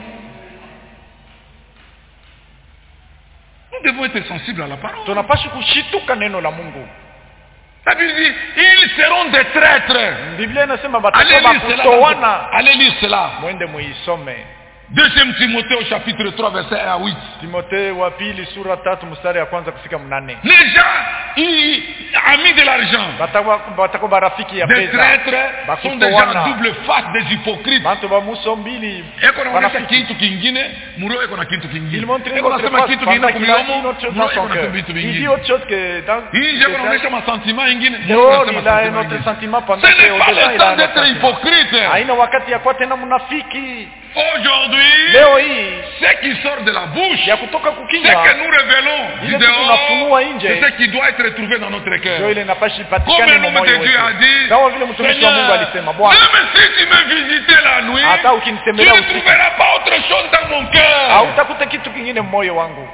Nous devons être sensibles à la parole. Tunapashi kushituka neno la Mungu. La Bible dit, ils seront des traîtres. Biblia inasema Allez batakuwa lire cela. bakutowana. dans- Allez lire cela. Mwende muisome. Deuxième Timothée au chapitre trois, verset un à huit. Timotheo wa pili sura tatu mstari ya kwanza kufika mnane. Les gens, ils, amis de l'argent, Batakuwa batakuwa barafiki ya des pesa. traîtres, sont des gens Bakutowana. double face, des hypocrites. Bantu ba muso mbili. Eko naonyesha Barafiki. kitu kingine, muro eko na kitu kingine. Il montre Eko notre nasema face kitu kingine pendant qu'il a dit kumilomo, une autre chose muro dans son eko na cœur. vitu Il dit vingine. autre chose que dans Hii eko naonyesha masentiment ingine, muro leo anasema il a un sentiment autre ingine. sentiment pendant Ce que n'est pas au-dedans le il a temps un autre d'être sentiment. hypocrite. Haina wakati ya kuwa tena mnafiki. Aujourd'hui, Leo hii ce qui sort de la bouche, ya kutoka ce kukinywa que nous révélons du ile dehors, tunafunua nje, c'est ce qui doit être trouvé dans notre ndio cœur. ile inapashi Comme patikane un mu homme moyo de Dieu a wetu. dit, Kama vile mtumishi wa Mungu Seigneur, alisema, Bwana, même si tu me visitais la nuit, hata tu ukinitembelea ne usiku trouveras pas autre chose dans mon cœur. hautakuta kitu kingine moyo wangu.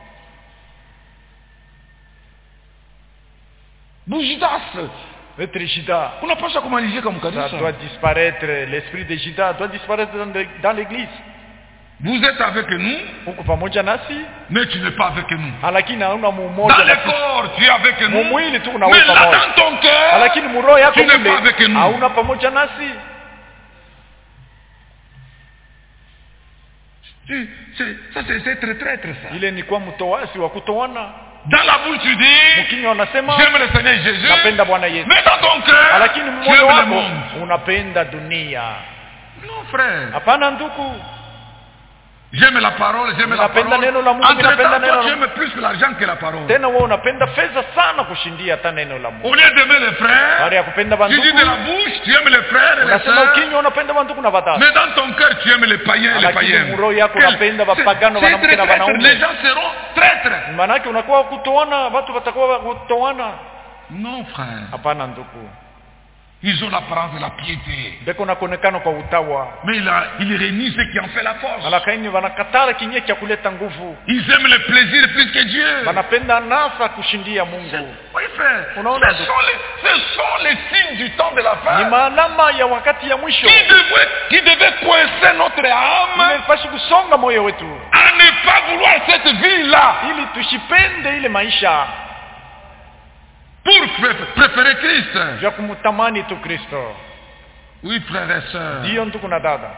Bujidas, Être Jida, unapaswa kumalizika ça mkanisa. doit disparaître. L'esprit de Jida doit disparaître dans le- dans l'église. Vous êtes avec nous, Uko pamoja nasi, mais tu n'es pas avec nous. lakini hauna Dans mumoja le na sisi. corps, tu es avec nous, Mumwili tu mais unawe là pamoja, dans ton cœur, lakini muroho yako tu n'es pas avec kule nous. hauna pamoja nasi. tu- c'est- ça c'est c'est très traître ça. Ile ni kwa mtowasi wa kutoana. Dans la bouche tu dis, Mkinywa unasema j'aime le Seigneur Jésus, napenda Bwana Yesu, mais dans ton cœur, lakini tu moyo aimes le wako monde. unapenda dunia. Non frère, Hapana ndugu, j'aime la parole, j'aime la Napenda parole. neno la Mungu, Entre napenda temps, neno toi la- tu aimes plus l'argent que la parole. tena wewe unapenda fedha sana kushindia hata neno la Mungu. Au lieu d'aimer les frères, Baada ya kupenda tu dis de bandugu, la bouche, tu aimes les frères et les unasema sœurs, ukinywa unapenda bandugu na batatu, mais dans ton cœur tu aimes les païens et les lakini païens. muroho yako Quel- unapenda c'est- bapagano c'est wanamke très na traître. wanaume. Les gens seront traîtres. Maanake unakuwa kutoana, watu watakuwa kutoana. Non frère, Hapana ndugu, ils ont l'apparence de la piété, beko na kuonekana kwa utawa, mais il, a, il réunit ce qui en fait la force. lakini wanakatala kinye cha kuleta nguvu. Ils aiment le plaisir plus que Dieu. Wanapenda nasa kushindia Mungu. Oui frère, Unaona ce ndugu? sont, les, ce sont les signes du temps de la Ni fin maalama ya wakati ya mwisho. qui devaient, qui devaient coincer notre âme Imepashi kusonga moyo wetu à ne pas vouloir cette vie-là ili tushipende ile maisha pour pré- préférer Christ. vya kumtamani tu Kristo. Oui frères et sœurs, Ndiyo ndugu na dada,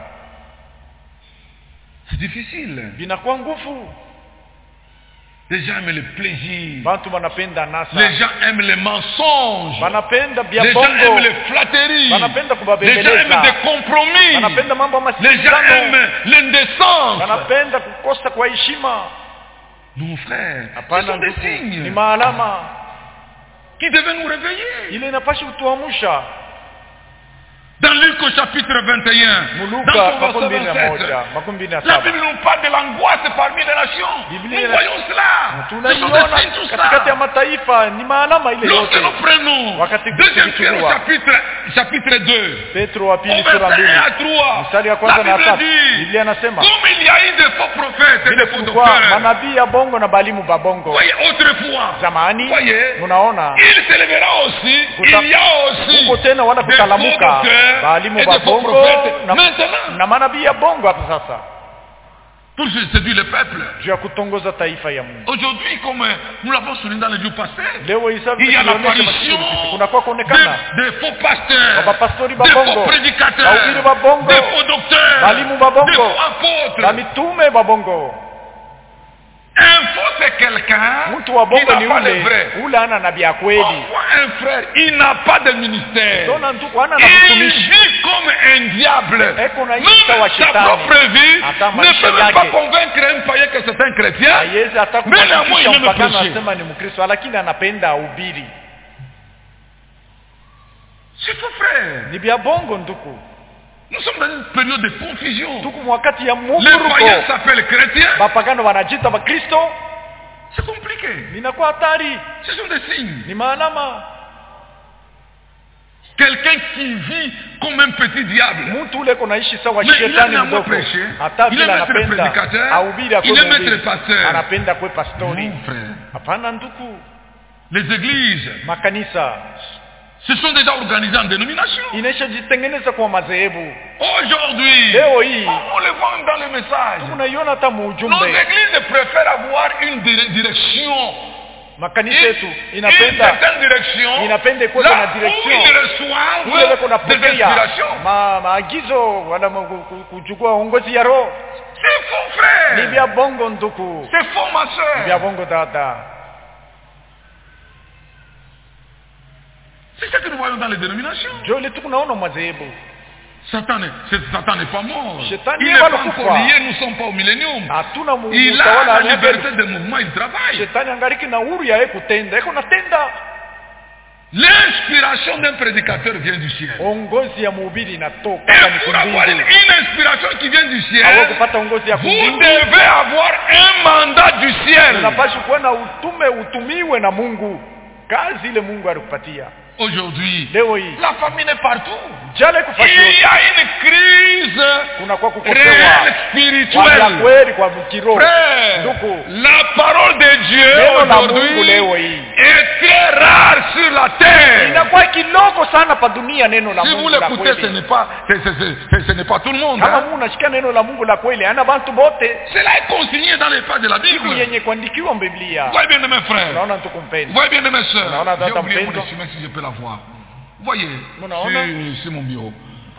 c'est difficile. vinakuwa nguvu. Les gens aiment le plaisir. Watu wanapenda nasa, Les gens aiment les mensonges. wanapenda vya Les gens aiment bongo, les flatteries. wanapenda Les gens kubabembeleza, aiment des compromis. wanapenda mambo ya Les gens masikilizano, aiment l'indécence. wanapenda kukosa kwa heshima. Non frère, ce Hapana sont des ndugu, ni signes maalama. qui devaient nous réveiller. Ile inapashi kutuamsha. Dans Luc au chapitre vingt et un, Muluka dans son makumi mbili verset na moja, vingt-sept, makumi mbili na la saba. Bible nous parle de l'angoisse parmi les nations. Biblia Nous ina- voyons cela. Ce sont des Tunaiona signes, tout katikati ya ça. mataifa, ni maalama ile Lorsque yote. nous prenons Wakati deuxième Pierre au tukichukua chapitre, chapitre deux, Petro wa au pili sura verset mbili un à trois, mstari ya la kwanza na Bible tatu, dit, Biblia inasema comme il y a eu des faux prophètes et vile des faux kulikuwa docteurs, manabii ya bongo na balimu ba bongo voyez, autrefois, zamani, voyez, munaona il s'élèvera aussi, Kuta- il y a aussi huko tena wana des faux kutalamuka docteurs balimu et ba des faux bongo prophètes. na, Maintenant, na manabii ya bongo hapa sasa pour séduire le peuple. juu ya kutongoza taifa ya Mungu. Aujourd'hui, comme nous l'avons souligné dans les jours passés, Leo hii sasa il y a tulionyesha l'apparition masiku kunakuwa kuonekana de, de faux pasteurs, mapastori ba de faux bongo, prédicateurs, bahubiri ba bongo, de faux docteurs, balimu ba bongo, de faux na apôtres. mitume ba bongo. Un faux, c'est quelqu'un Mtu wa qui bongo n'a ni pas le ule vrai. ule ana nabii ya kweli. Pourquoi un frère, il n'a pas de ministère. Tona ndugu ana na Il mtumishi. vit comme un diable. Eko na Même yita wa sa shetani. propre vie Hata ne maisha peut même pas yake. convaincre un païen que c'est un chrétien. Haiwezi hata Mais néanmoins, il kumhakikisha aime mpakana prêcher. anasema ni Mkristo, lakini anapenda ubiri. C'est faux, frère. Ni bya bongo ndugu. Nous sommes dans une période de confusion. Tuko mwakati ya Les païens muguruko. s'appellent chrétiens. Bapagano wanajita Bakristo, C'est compliqué. ninakuwa hatari. Ce sont des signes. Ni maalama. Quelqu'un qui vit comme un petit diable. Mtu ule kunaishi sawa Mais il aime shetani néanmoins mdogo. prêcher. Hata Il vile aime être anapenda prédicateur. ahubiri akwe Il aime mhubiri. être pasteur. Anapenda kwe pastori. Non, frère. Hapana ndugu. Les églises Makanisa se sont déjà organisées en dénomination. inashajitengeneza kwa madhehebu. Aujourd'hui, Leo hii on le voit même dans les messages. tunaiona hata Nos muujumbe. églises préfèrent avoir une dire- direction. Makanisa yetu Une inapenda certaine direction. inapenda kuweka na Là où direction. ils Ule reçoivent weko na des pokea inspirations. ma, maagizo wala ma- ku- ku- kuchukua uongozi ya roho. C'est faux, Ni frère. vya bongo ndugu. C'est faux, ma Ni vya soeur. bongo dada. C'est ce que nous voyons dans les dénominations. Jo ile tukunaona madhehebu. Satan n'est, c'est- Satan n'est pas mort. Shetani Il yeye n'est pas bado encore kufa. lié, nous ne sommes pas au millénium. Hatuna mu- Il utawala a wa la liberté milele. de mouvement, il travaille. Shetani angaliki na uhuru ya yeye kutenda. Yeye kunatenda. L'inspiration d'un prédicateur vient du ciel. Ongozi ya mhubiri inatoka Et kama ni pour avoir une kumbingu. inspiration qui vient du Hawa ciel, kupata ongozi ya vous kumbingu. devez avoir un mandat du ciel. Unapaswa kuwa na utume utumiwe na Mungu. Kazi ile Mungu alikupatia. Aujourd'hui, Leo hii la famine est partout. jale Il kufashwa. y a une crise Kuna kwa kukosewa réelle, kwa ya spirituelle. kweli kwa kiroho. Frère, Ndugu, la parole de Dieu neno la Mungu aujourd'hui leo hii est très rare sur la terre. inakuwa kidogo sana pa dunia. Neno la Si vous Mungu la l'écoutez, ce kweli, n'est pas, c'est- c'est- c'est- ce n'est pas tout le monde. kama hein. Mungu unashika neno la Mungu la kweli, ana bantu bote. Cela est consigné dans les pages de la Siku Bible. yenye kuandikiwa Biblia. Voyez bien, mes frères. Unaona ndugu mpendwa, Voyez bien, mes soeurs. Unaona J'ai dada oublié mon mpendwa. instrument si je peux la voir. Voyez, Unaona? sur, sur mon bureau.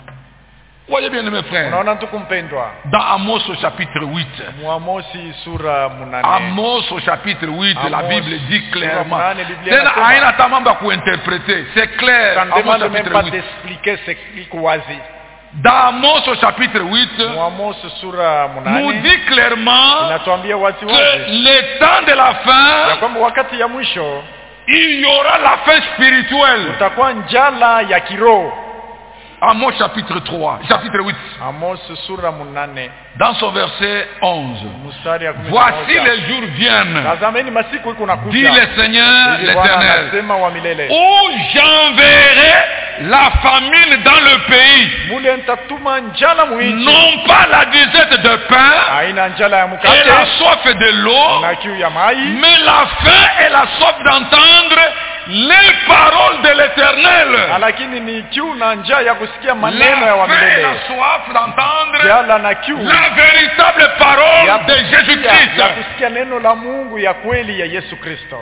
Voyez bien, mes frères. unaona ndugu mpendwa, Dans Amos au chapitre huit. Mwamosi sura munane. Amos au chapitre huit, la Amos, Bible dit sura clairement. munane, Biblia Tena inasema. haina hata mambo ya kuinterpréter. C'est clair. Ça ne Amos demande même chapitre pas huit. d'expliquer, s'explique wazi. Dans Amos au chapitre huit, Mwamosi sura nous munane dit clairement inatuambia wazi que wazi le temps de la ya fin, kwamba wakati ya mwisho il y aura la fin spirituelle. utakuwa njala ya kiroho. Amos chapitre trois, chapitre huit, Amos sura munane dans son verset onze. mstari ya kumi na Voici moja. les jours viennent, Tazameni masiku iko dit nakuja, le Seigneur Ili Bwana l'Éternel, anasema wa milele, où j'enverrai la famine dans le pays, mule nitatuma njala muinchi, non pas la disette de pain haina njala ya et la mkate soif de l'eau, na kiu ya mai, mais la faim et la soif d'entendre les paroles de l'Éternel. lakini ni kiu na njaa ya kusikia La maneno ya wa faim et milele, la soif d'entendre jala na kiu la véritable ya parole de kusikia, ya Jésus-Christ. kusikia neno la Mungu ya kweli ya Yesu Kristo.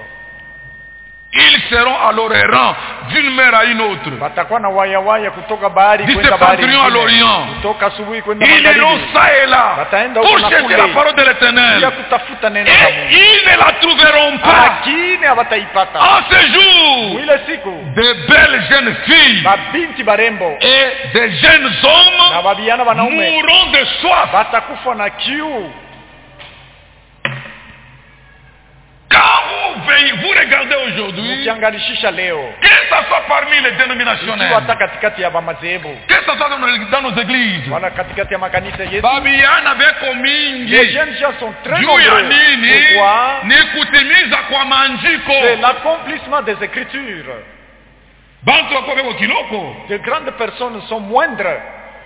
Ils seront alors errants d'une mer à une autre. Watakuwa na waya waya kutoka bahari Du kwenda bahari septentrion à nyingine, l'Orient. kutoka asubuhi kwenda Ils iront magharibi, ça et là Wataenda pour huko na chercher kule, la parole de ya l'Éternel. kutafuta neno la Et Mungu, ils ne la trouveront pas. lakini hawataipata. En ce jour, Ile siku de belles jeunes filles babinti barembo et des jeunes na hommes babiana wanaume mourront de soif. watakufa na kiu. Quand vous pays, vous regardez aujourd'hui, Ukiangalishisha leo, que ça soit parmi les dénominationnels, ikiwa hata katikati ya madhehebu, que ça soit dans nos, dans nos églises, wala katikati ya makanisa yetu, babiana beko les mingi jeunes gens sont très juu ya nombreux. nini? Pourquoi? Ni kutimiza kwa maandiko. C'est l'accomplissement des Écritures. Bantu wako beko kiloko. De grandes personnes sont moindres.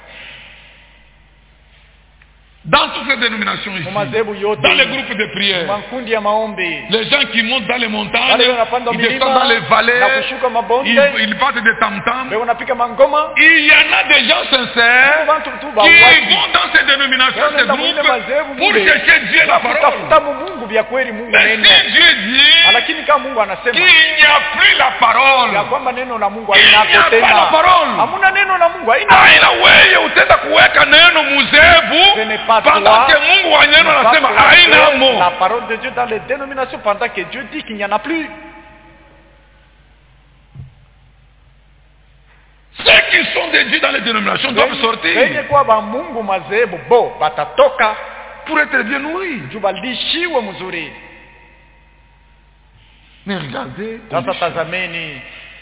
Dans toutes ces dénominations ici, Madhehebu yote, dans les groupes de prière, makundi ya maombi, les gens qui montent dans les montagnes, wale wanapanda ils milima descendent dans les na vallées, kushuka mabonde, ils, ils battent des tam-tams. leo wanapika mangoma. Il y en a des gens sincères Bantu tu qui bawaki vont dans ces dénominations, ces wanaenda mwile groupes, madhehebu pour mule, chercher Dieu la kutafuta parole. Mungu vya kweli, Mungu Mais neno. si Dieu dit Lakini kama Mungu anasema qu'il n'y a plus la parole, ya kwamba neno la Mungu il n'y a halinako pas la tena, parole. hamuna neno la Mungu haina. Haina wewe utaenda kuweka neno muzevu Ce n'est pas pendant toi. que Mungu wa neno anasema haina La mo. parole de Dieu dans les dénominations pendant que Dieu dit qu'il n'y en a plus. Ceux qui sont des dieux dans les dénominations doivent sortir Wenye kwa ba Mungu madhehebu bo batatoka pour être bien nourris. juu balishiwe mzuri. Mais regardez Sasa tazameni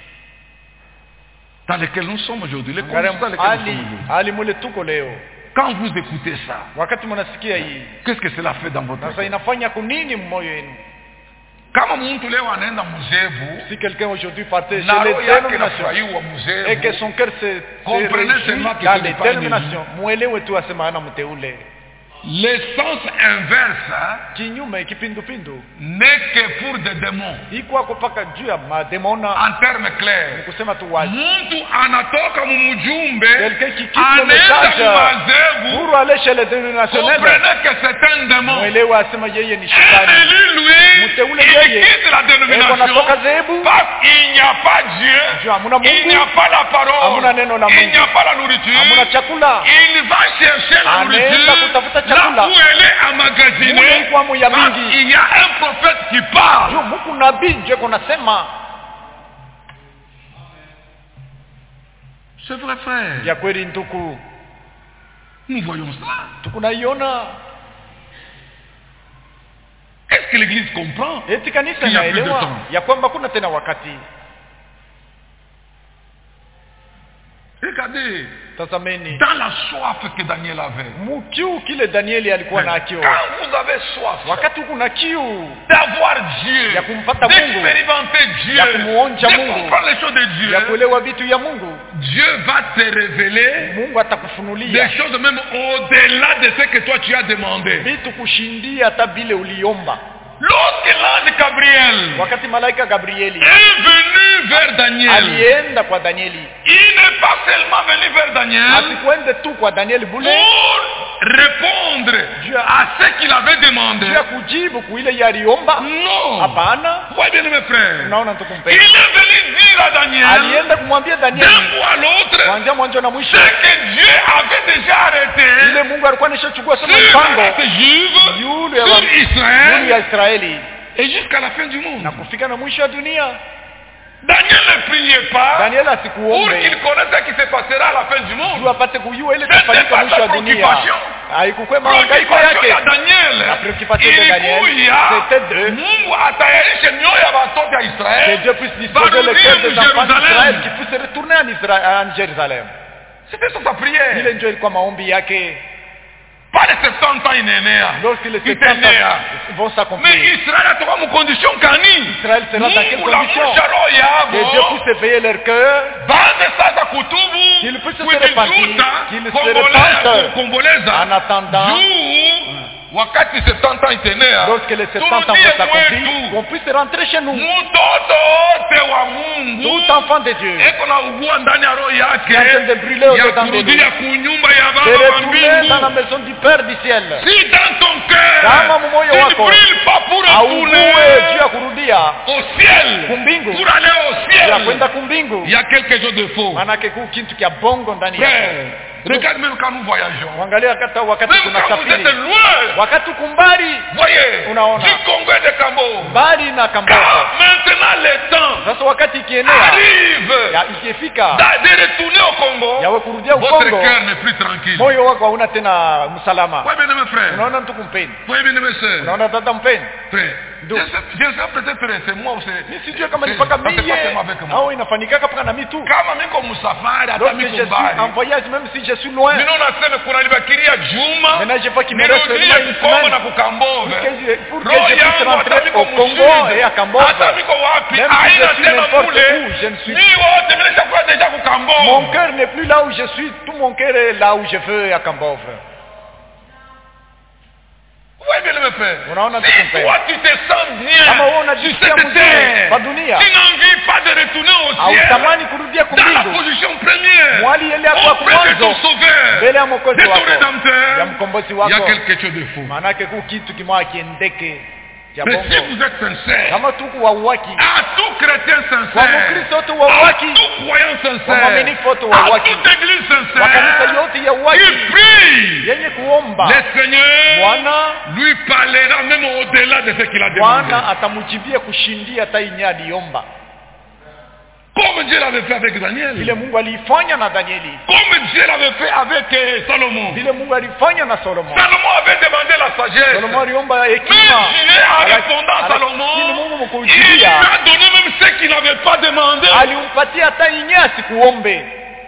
dans lesquels nous sommes aujourd'hui, les conditions dans lesquelles nous hali sommes aujourd'hui. hali mule tuko leo. Quand vous écoutez ça, Wakati mnasikia hii, qu'est-ce que cela fait dans votre sasa cœur? inafanya kunini moyo wenu? Kama mtu leo anaenda muzevu Si quelqu'un aujourd'hui partait na chez les roho yake dénominations inafurahiwa et que muzevu, son cœur se, se Comprenez réjouit seulement que dans ce les n'est pas dénominations, muelewe tu asema ana mteule. l'essence inverse hein, Kinyume kipindupindu n'est que pour des démons. iko ako paka juu ya mademona. En termes clairs, Kusema tu wazi, mtu anatoka mumujumbe quelqu'un qui quitte le anaenda message mumazevu, pour aller chez les dénominationnels, comprenez que c'est un démon. muelewe asema yeye ni Un shetani. élu, lui, Mteule il yeye, quitte la eko dénomination natoka zehebu parce qu'il n'y a pas Dieu, juu hamuna il n'y a Mungu, pas la parole, hamuna neno la il Mungu, n'y a pas la nourriture. hamuna chakula. Il va chercher la Anaenda nourriture kutafuta là chakula. où elle est emmagasinée Mule iko amu ya parce mingi. qu'il y a un prophète qui parle. Juu muku nabii nje konasema C'est vrai, frère. ya kweli nduku, Nous voyons cela. tukunaiona. Est-ce que l'Église comprend? Eti kanisa Il y a plus de inaelewa temps. ya kwamba kuna tena wakati. Regardez, Tazameni dans la soif que Daniel avait. mukiu kile Danieli alikuwa Quand nakio, vous avez soif wakati kuna kiu d'avoir Dieu, ya kumpata Mungu, d'expérimenter Dieu, ya kumuonja de Mungu, comprendre les choses de Dieu, ya kuelewa vitu ya Mungu, Dieu va te révéler Mungu atakufunulia des choses même au-delà de ce que toi tu as demandé. vitu kushindia hata vile uliomba. Lorsque l'ange Gabriel Wakati malaika Gabrieli est venu vers Daniel, alienda kwa Danieli, il n'est pas seulement venu vers Daniel asikwende tu kwa Danieli bule pour répondre Dieu a- à ce qu'il avait demandé. juu ya kujibu kuile yaliomba. Non. Hapana, Voyez bien mes frères. unaona Il tukumpenda, est venu dire à Daniel, alienda kumwambia d'un Danieli bout à l'autre, kuanzia mwanzo na ce mwisho que Dieu avait déjà arrêté ile Mungu alikuwa anashachukua sur sema la mpango race juive, yule ya sur wa- yule Israël ya Israeli et jusqu'à la fin du monde. na kufika na mwisho wa dunia. Daniel ne priait pas Daniel pour asikuombe qu'il connaisse ce qui se passera à la fin du juu monde. apate kujua ile C'était itafanyika pas mwisho sa wa dunia. préoccupation. Haikuwa mahangaiko Préoccupation ya yake. Daniel La préoccupation de Daniel, ilikuya c'était de- Mungu atayarishe mioyo ya watoto ya Que Israeli Dieu puisse disposer le barudie cœur des enfants d'Israël Jérusalem. qui puissent retourner en, Israël, en Jérusalem. C'était ça sa prière. Ile ndio ilikuwa maombi yake Pas de septante ans inaenea. lorsque les Itaenea. septante vont Mais s'accomplir. Israël atakuwa mu condition kani? Israël sera dans quelles Mungu la conditions? musha roho Que Dieu yabo puisse éveiller leur cœur, baanze sasa kutubu qu'ils puissent se kujijuta repentir, qu'ils se Kongolea- repentent Komboleza en attendant juu wakati septante ans itenea lorsque les septante ans vont s'accomplir, qu'on puisse rentrer chez nous. mtoto wote wa Mungu Tout enfant de Dieu eko na ugua ndani ya roho yake qui est en train de brûler au ya dedans de kurudia nous, kunyumba ya de baba wa retourner dans la mbingu. maison du Père du ciel. Si dans ton cœur Kama moyo tu ne wako brûles pas pour augue juu retourner ya kurudia au ciel, kumbingu, pour aller au ya ciel, kwenda kumbingu, il y a quelque chose de faux. manake kuu kintu kya bongo ndani yako. Frère, Regarde même quand nous voyageons. Angalia wakati wakati Même quand vous êtes tunasafiri. loin. Wakati kumbali Voyez. Unaona. Du Congo et de Cambo. mbali na Kamboja. Car maintenant le temps Sasa wakati ikienea arrive ya ikifika d'a- de retourner au Congo. yawe kurudia Votre Ukongo, cœur n'est plus tranquille. moyo wako hauna tena msalama. Oui, bien aimé frère. Unaona mtu kumpeni, Oui, bien aimé sœur. unaona dada mpeni. Frère. Je Donc. sais, je sais peut-être c'est moi ou c'est. Mimi sijui kama ni c'est- paka ça fait pas mie seulement avec moi. au inafanikaka paka na mimi tu. Kama niko msafari hata Lorsque miko je suis mbali. en voyage, même si je suis loin, Mimi nasema kuna libakiria Juma. maintenant je vois qu'il me reste Nirudie seulement une Kongo na semaine kukambove. pour que je, pour que Roho je puisse yangu rentrer hata niko au Congo msudi. et à Kamboja. Hata niko wapi? Même si Haina je suis tena n'importe kule. où, je ne suis- Ni wote nimeshakuwa deja kukambove. mon cœur n'est plus là où je suis, tout mon cœur est là où je veux à Kambove. Oui, bien aimé frère. Unaona Si tukumpenda. toi tu te sens bien Kama wewe sur unajisikia cette mzuri terre, kwa dunia, tu n'envies pas de retourner au ciel hautamani kurudia dans la kumbingu position première mwali ile yako ya auprès de ton mwanzo sauveur, mbele ya mwokozi de ton wako, ya rédempteur. mkombozi Il y a wako. quelque chose de faux. Maanake ku kitu kimoja kiendeke cha Mais si bongo. vous êtes sincère, Kama tuku wa uwaki, à tout chrétien kwa sincère, Mkristo tu wa à uwaki, tout croyant kwa sincère, mwaminifu wote wa à uwaki, toute église wa kanisa sincère, yote ya uwaki il prie. yenye kuomba, Le Seigneur Bwana lui parlera même au-delà de ce qu'il a demandé. Bwana atamujibia kushindia hata yenye aliomba, Comme Dieu l'avait fait avec Daniel. vile Mungu alifanya na Danieli, Comme Dieu l'avait fait avec euh, Salomon. vile Mungu alifanya na Solomon. Salomon avait demandé la sagesse. Solomon aliomba Mais hekima, Dieu, en Ala- répondant à ala- Salomon, lakini Mungu il lui mkujibia a donné même ce qu'il n'avait pas demandé. alimpatia hata yenye asikuombe.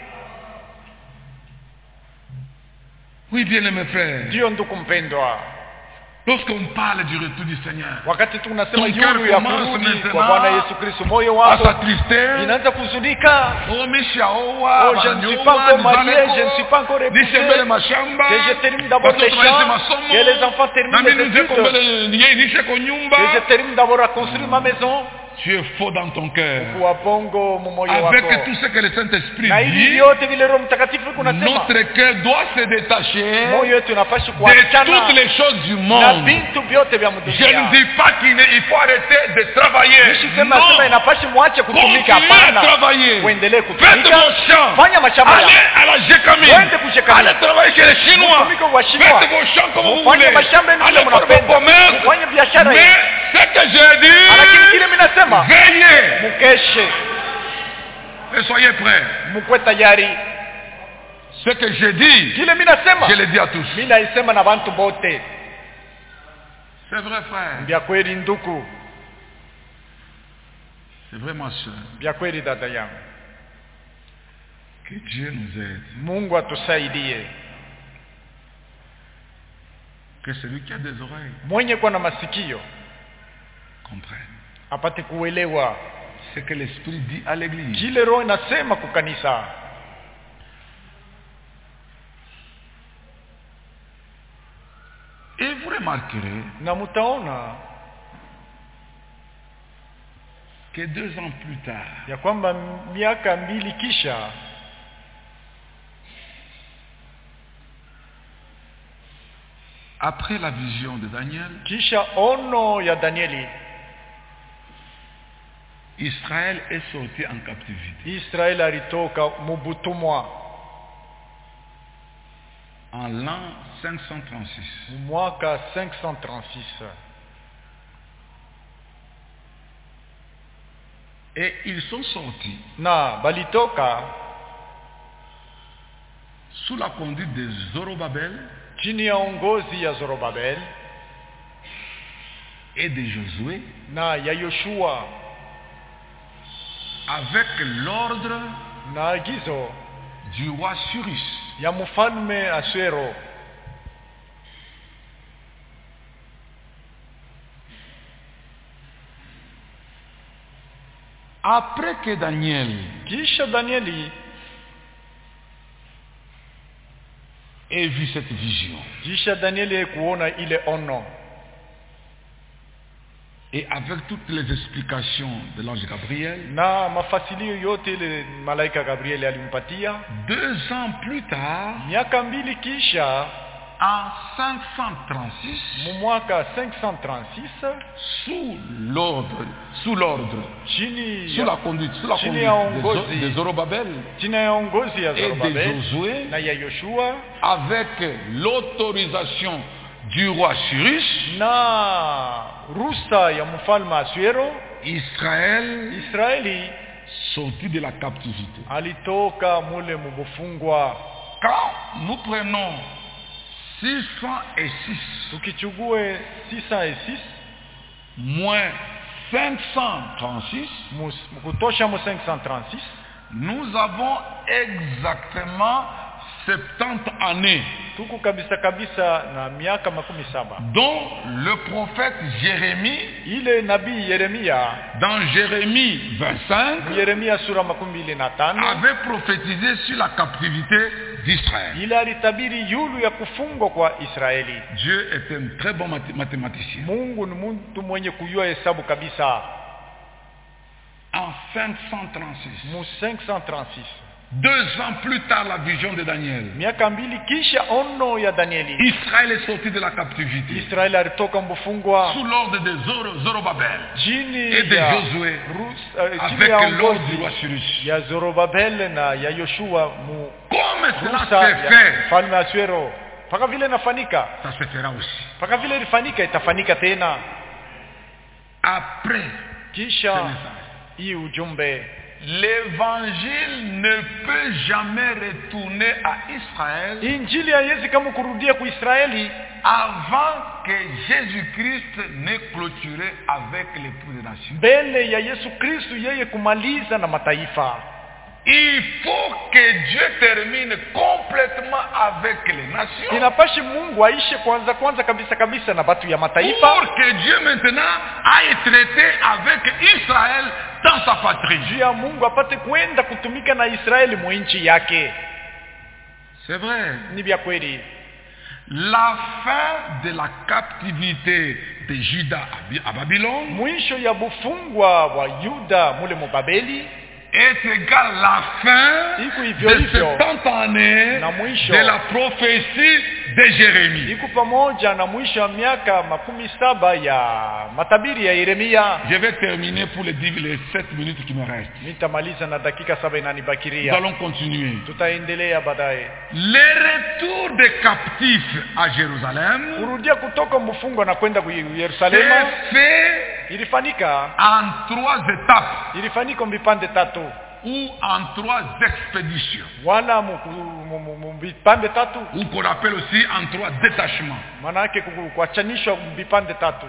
Oui, bien aimé frère. Ndio ndugu mpendwa, Lorsqu'on parle du retour du Seigneur, wakati tunasema Ton cœur yulu ya commence kurudi maintenant kwa Bwana Yesu Kristo, moyo à wako s'attrister. inaanza kuzunika. Oh, Mishaoua, Oh, je ne suis pas encore marié, je ne suis pas encore épousé, Nishembele mashamba. que je termine d'abord les Watoto waishe champs, masomo. que les enfants terminent Nami les nije études, kombele niye nishe ko nyumba. que je termine d'abord à construire ma maison. Tu es faux dans ton cœur. Kuwa bongo mu moyo Avec wako. tout ce que le Saint-Esprit Na hivi dit, vyote vile Roho Mtakatifu kunasema, notre cœur doit se détacher moyo wetu unapaswa de kuachana toutes les choses du na monde. vitu vyote vya Je dunia. ne dis pas qu'il ne- il faut arrêter de travailler. Nishisema sema Non. inapaswa muache kutumika, Continuez à hapana. travailler. Uendelee Faites kutumika, vos champs. fanya mashamba Allez yako. à la Jekami. Wende kushekami. Allez travailler chez les Chinois. Mtumike wa Chinois. Faites vos champs comme vous Mufanye voulez. mashamba yenu Allez vile faire vos mnapenda. commerces. Mufanye biashara Mais yenu. ce que j'ai Lakini dit, kile mimi nasema, veillez mukeshe, et soyez prêts. mukwe tayari. Ce que j'ai dit, Kile mimi nasema, je le dis à tous. mimi naisema na bantu bote. C'est vrai, frère. Vya kweli nduku, C'est vrai, ma soeur. vya kweli dada yangu. Que Dieu nous aide. Mungu atusaidie. Que celui qui a des oreilles Mwenye kuwa na masikio comprenne apate kuelewa ce que l'Esprit dit à l'Église. kile Roho inasema kukanisa. Et vous remarquerez Na mutaona que deux ans plus tard, ya kwamba miaka mbili kisha, après la vision de Daniel, kisha ono ya Danieli, Israël est sorti en captivité Israeli alitoka mubutumwa en l'an cinq cent trente-six. mwaka cinq cent trente-six, Et ils sont sortis na balitoka sous la conduite de Zorobabel chini ya ongozi ya Zorobabel et de Josué na ya Yoshua, avec l'ordre na agizo du roi Cyrus. ya mfalme Asuero. Après que Daniel Kisha Danieli ait vu cette vision kisha Danieli kuona ile ono et avec toutes les explications de l'ange Gabriel, na mafasilio yote ile malaika Gabrieli alimpatia, deux ans plus tard, miaka mbili kisha En cinq cent trente-six, mu mwaka cinq cent trente-six, sous l'ordre, sous l'ordre, chini sous la conduite, sous la chini conduite ya de, Zo- uongozi de Zorobabel chini ya uongozi ya et de Zorobabel Josué, na ya Yoshua avec l'autorisation du roi Cyrus, na rusa ya mfalme Asuero, Israël Israeli sortit de la captivité. alitoka mule mubufungwa. Quand nous prenons six cent six Tukichugue six cent six moins cinq cent trente-six, mus- kutosha mu cinq cent trente-six, nous avons exactement soixante-dix années tuko kabisa kabisa na miaka makumi saba dont le prophète Jérémie, ile nabii Yeremia, dans Jérémie vingt-cinq, Yeremia sura makumi mbili na tano avait prophétisé sur la captivité d'Israël. ile alitabiri yulu ya kufungwa kwa Israeli. Dieu est un très bon math- mathématicien. Mungu ni mtu mwenye kujua hesabu kabisa. En cinq cent trente-six, Mu cinq cent trente-six, deux ans plus tard, la vision de Daniel, miaka mbili kisha ono ya Danieli, Israël est sorti de la captivité Israeli alitoka mbufungwa sous l'ordre de Zoro- Zorobabel chini et de ya Josué Rus- eh, chini avec ya l'ordre du uongozi roi Cyrus. ya Zorobabel na ya Yoshua mu Comme cela rusa s'est ya fait, mfalme Asuero. Paka vile inafanika, ça se fera aussi. paka vile ilifanyika itafanika tena. Après ce Kisha message, hii ujumbe, l'évangile ne peut jamais retourner à Israël injili haiwezi kama kurudia ku Israeli avant que Jésus-Christ n'ait clôturé avec les poules des nations. mbele ya Yesu Kristu yeye kumaliza na mataifa. Il faut que Dieu termine complètement avec les nations Inapashi Mungu aishe kwanza kwanza kabisa kabisa na batu ya mataifa, pour que Dieu maintenant aille traiter avec Israël dans sa patrie. juu ya Mungu apate kwenda kutumika na Israeli mu nchi yake. C'est vrai. Ni vya kweli. La fin de la captivité de Juda à Bi- à Babylone Mwisho ya bufungwa wa Yuda mule mu Babeli est égale à la fin Iko hivyo de hivyo. soixante années Na mwisho. de la prophétie de Jérémie. iko pamoja na mwisho wa miaka makumi saba ya matabiri ya Yeremia. Je vais terminer pour les, dix, les sept minutes qui me restent. Nitamaliza na dakika saba Nous inanibakiria. allons continuer. Tutaendelea baadaye. Le retour des captifs à Jérusalem Kurudia kutoka mfungo na kwenda ku s'est Yerusalema fait ilifanyika en trois étapes ilifanyika mbipande tatu ou en trois expéditions wala mu- mu- mu- mu- mbipande tatu, ou qu'on appelle aussi en trois détachements. maana yake ku- kuachanishwa mbipande tatu.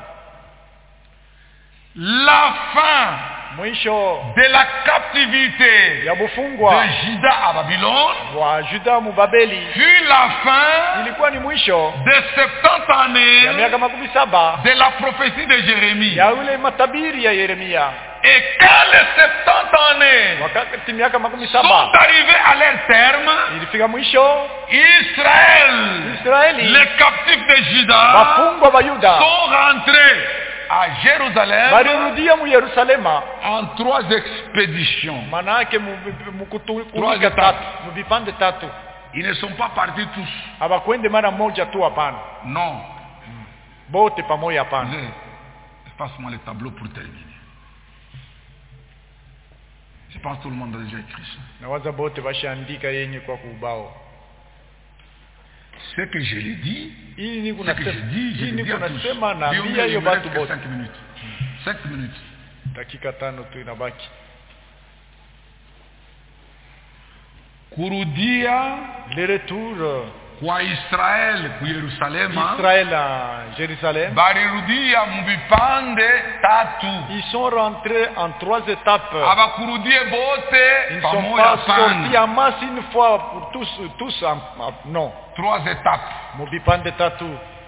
La fin Mwisho de la captivité ya bufungwa de Juda à Babylone wa Juda mu Babeli fut la fin ilikuwa ni mwisho de soixante ya années miaka makumi saba de la prophétie de Jérémie. ya ule matabiri ya Yeremia. Et quand les soixante années Wakati miaka makumi sont saba arrivées à leur terme, ilifika mwisho, Israël, Israeli les captifs de Juda, wafungwa wa Yuda sont rentrés à Jérusalem walirudia mu Yerusalema, en trois expéditions. maana yake mu- mu- kutumika étapes. tatu mu vipande tatu. Ils ne sont pas partis tous. Hawakwende mara moja tu, hapana, Non. bote pamoja, hapana. Passe-moi le tableau pour terminer. Je pense que tout le monde a déjà écrit ça. Nawaza bote bashaandika yenye kwa kubao. Ce que je l'ai dit, Hii ni ce kuna que je dis, je hii le ni dis à kuna tous. sema na Dieu mbia me hiyo reste batu que bote. cinq minutes. Cinq minutes. Dakika tano tu inabaki. Kurudia Le retour kwa Israel ku Yerusalema Israël à Jérusalem. balirudia mu vipande tatu. Ils sont rentrés en trois étapes. Abakurudie Ils bote ne sont pamoja pas sortis pana. en masse une fois pour tous, tous en, en- non. Trois étapes. Mu vipande tatu.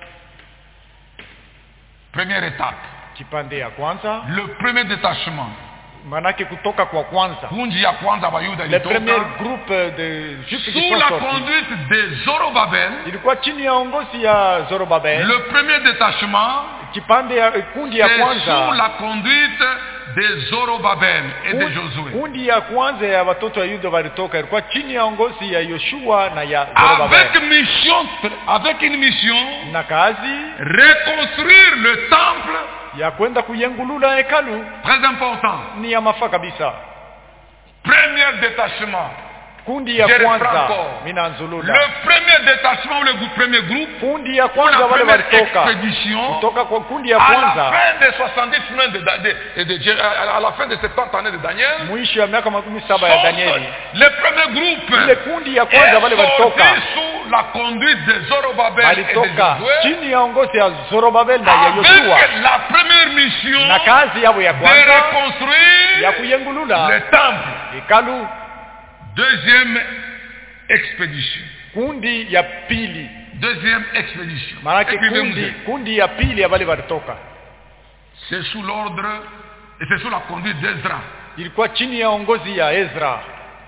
Première étape, Kipande ya kwanza, le premier détachement. manake kutoka kwa kwanza. Kundi ya kwanza Bayuda Le premier ilitoka groupe de juifs qui sous sont la sortis. conduite de Zorobabel. Ilikuwa chini ya ongozi ya Zorobabel. Le premier détachement, Kipande ya kundi ya c'est sous kwanza la conduite de Zorobabel et de Josué. Kundi ya kwanza ya watoto wa Yuda walitoka ilikuwa chini ya ongozi ya Yoshua na ya Zorobabel. Avec mission, avec une mission, na kazi reconstruire le temple, ya kwenda kuyengulula hekalu. Très important. Ni ya mafaa kabisa. Premier détachement. Kundi ya kwanza mina nzulula. Le premier détachement ou le premier groupe. Kundi ya kwanza wale walitoka. Kutoka kwa kundi ya kwanza. À la fin des soixante-dix semaines de, de, de, de à la fin de soixante années de Daniel. Mwisho ya miaka makumi saba ya Danieli. Le premier groupe. Ile kundi ya kwanza wale walitoka. Sous la conduite de Zorobabel et de Josué. Chini ya ongozi ya Zorobabel na ya Yoshua. Avec la première mission. Na kazi yao ya kwanza. De reconstruire. Ya kuyengulula. Le temple. Hekalu. Deuxième expédition. Kundi ya pili. Deuxième expédition. Marake kundi, kundi ya pili ya wale walitoka. C'est sous l'ordre et c'est sous la conduite d'Ezra. Ilikuwa chini ya ongozi ya Ezra.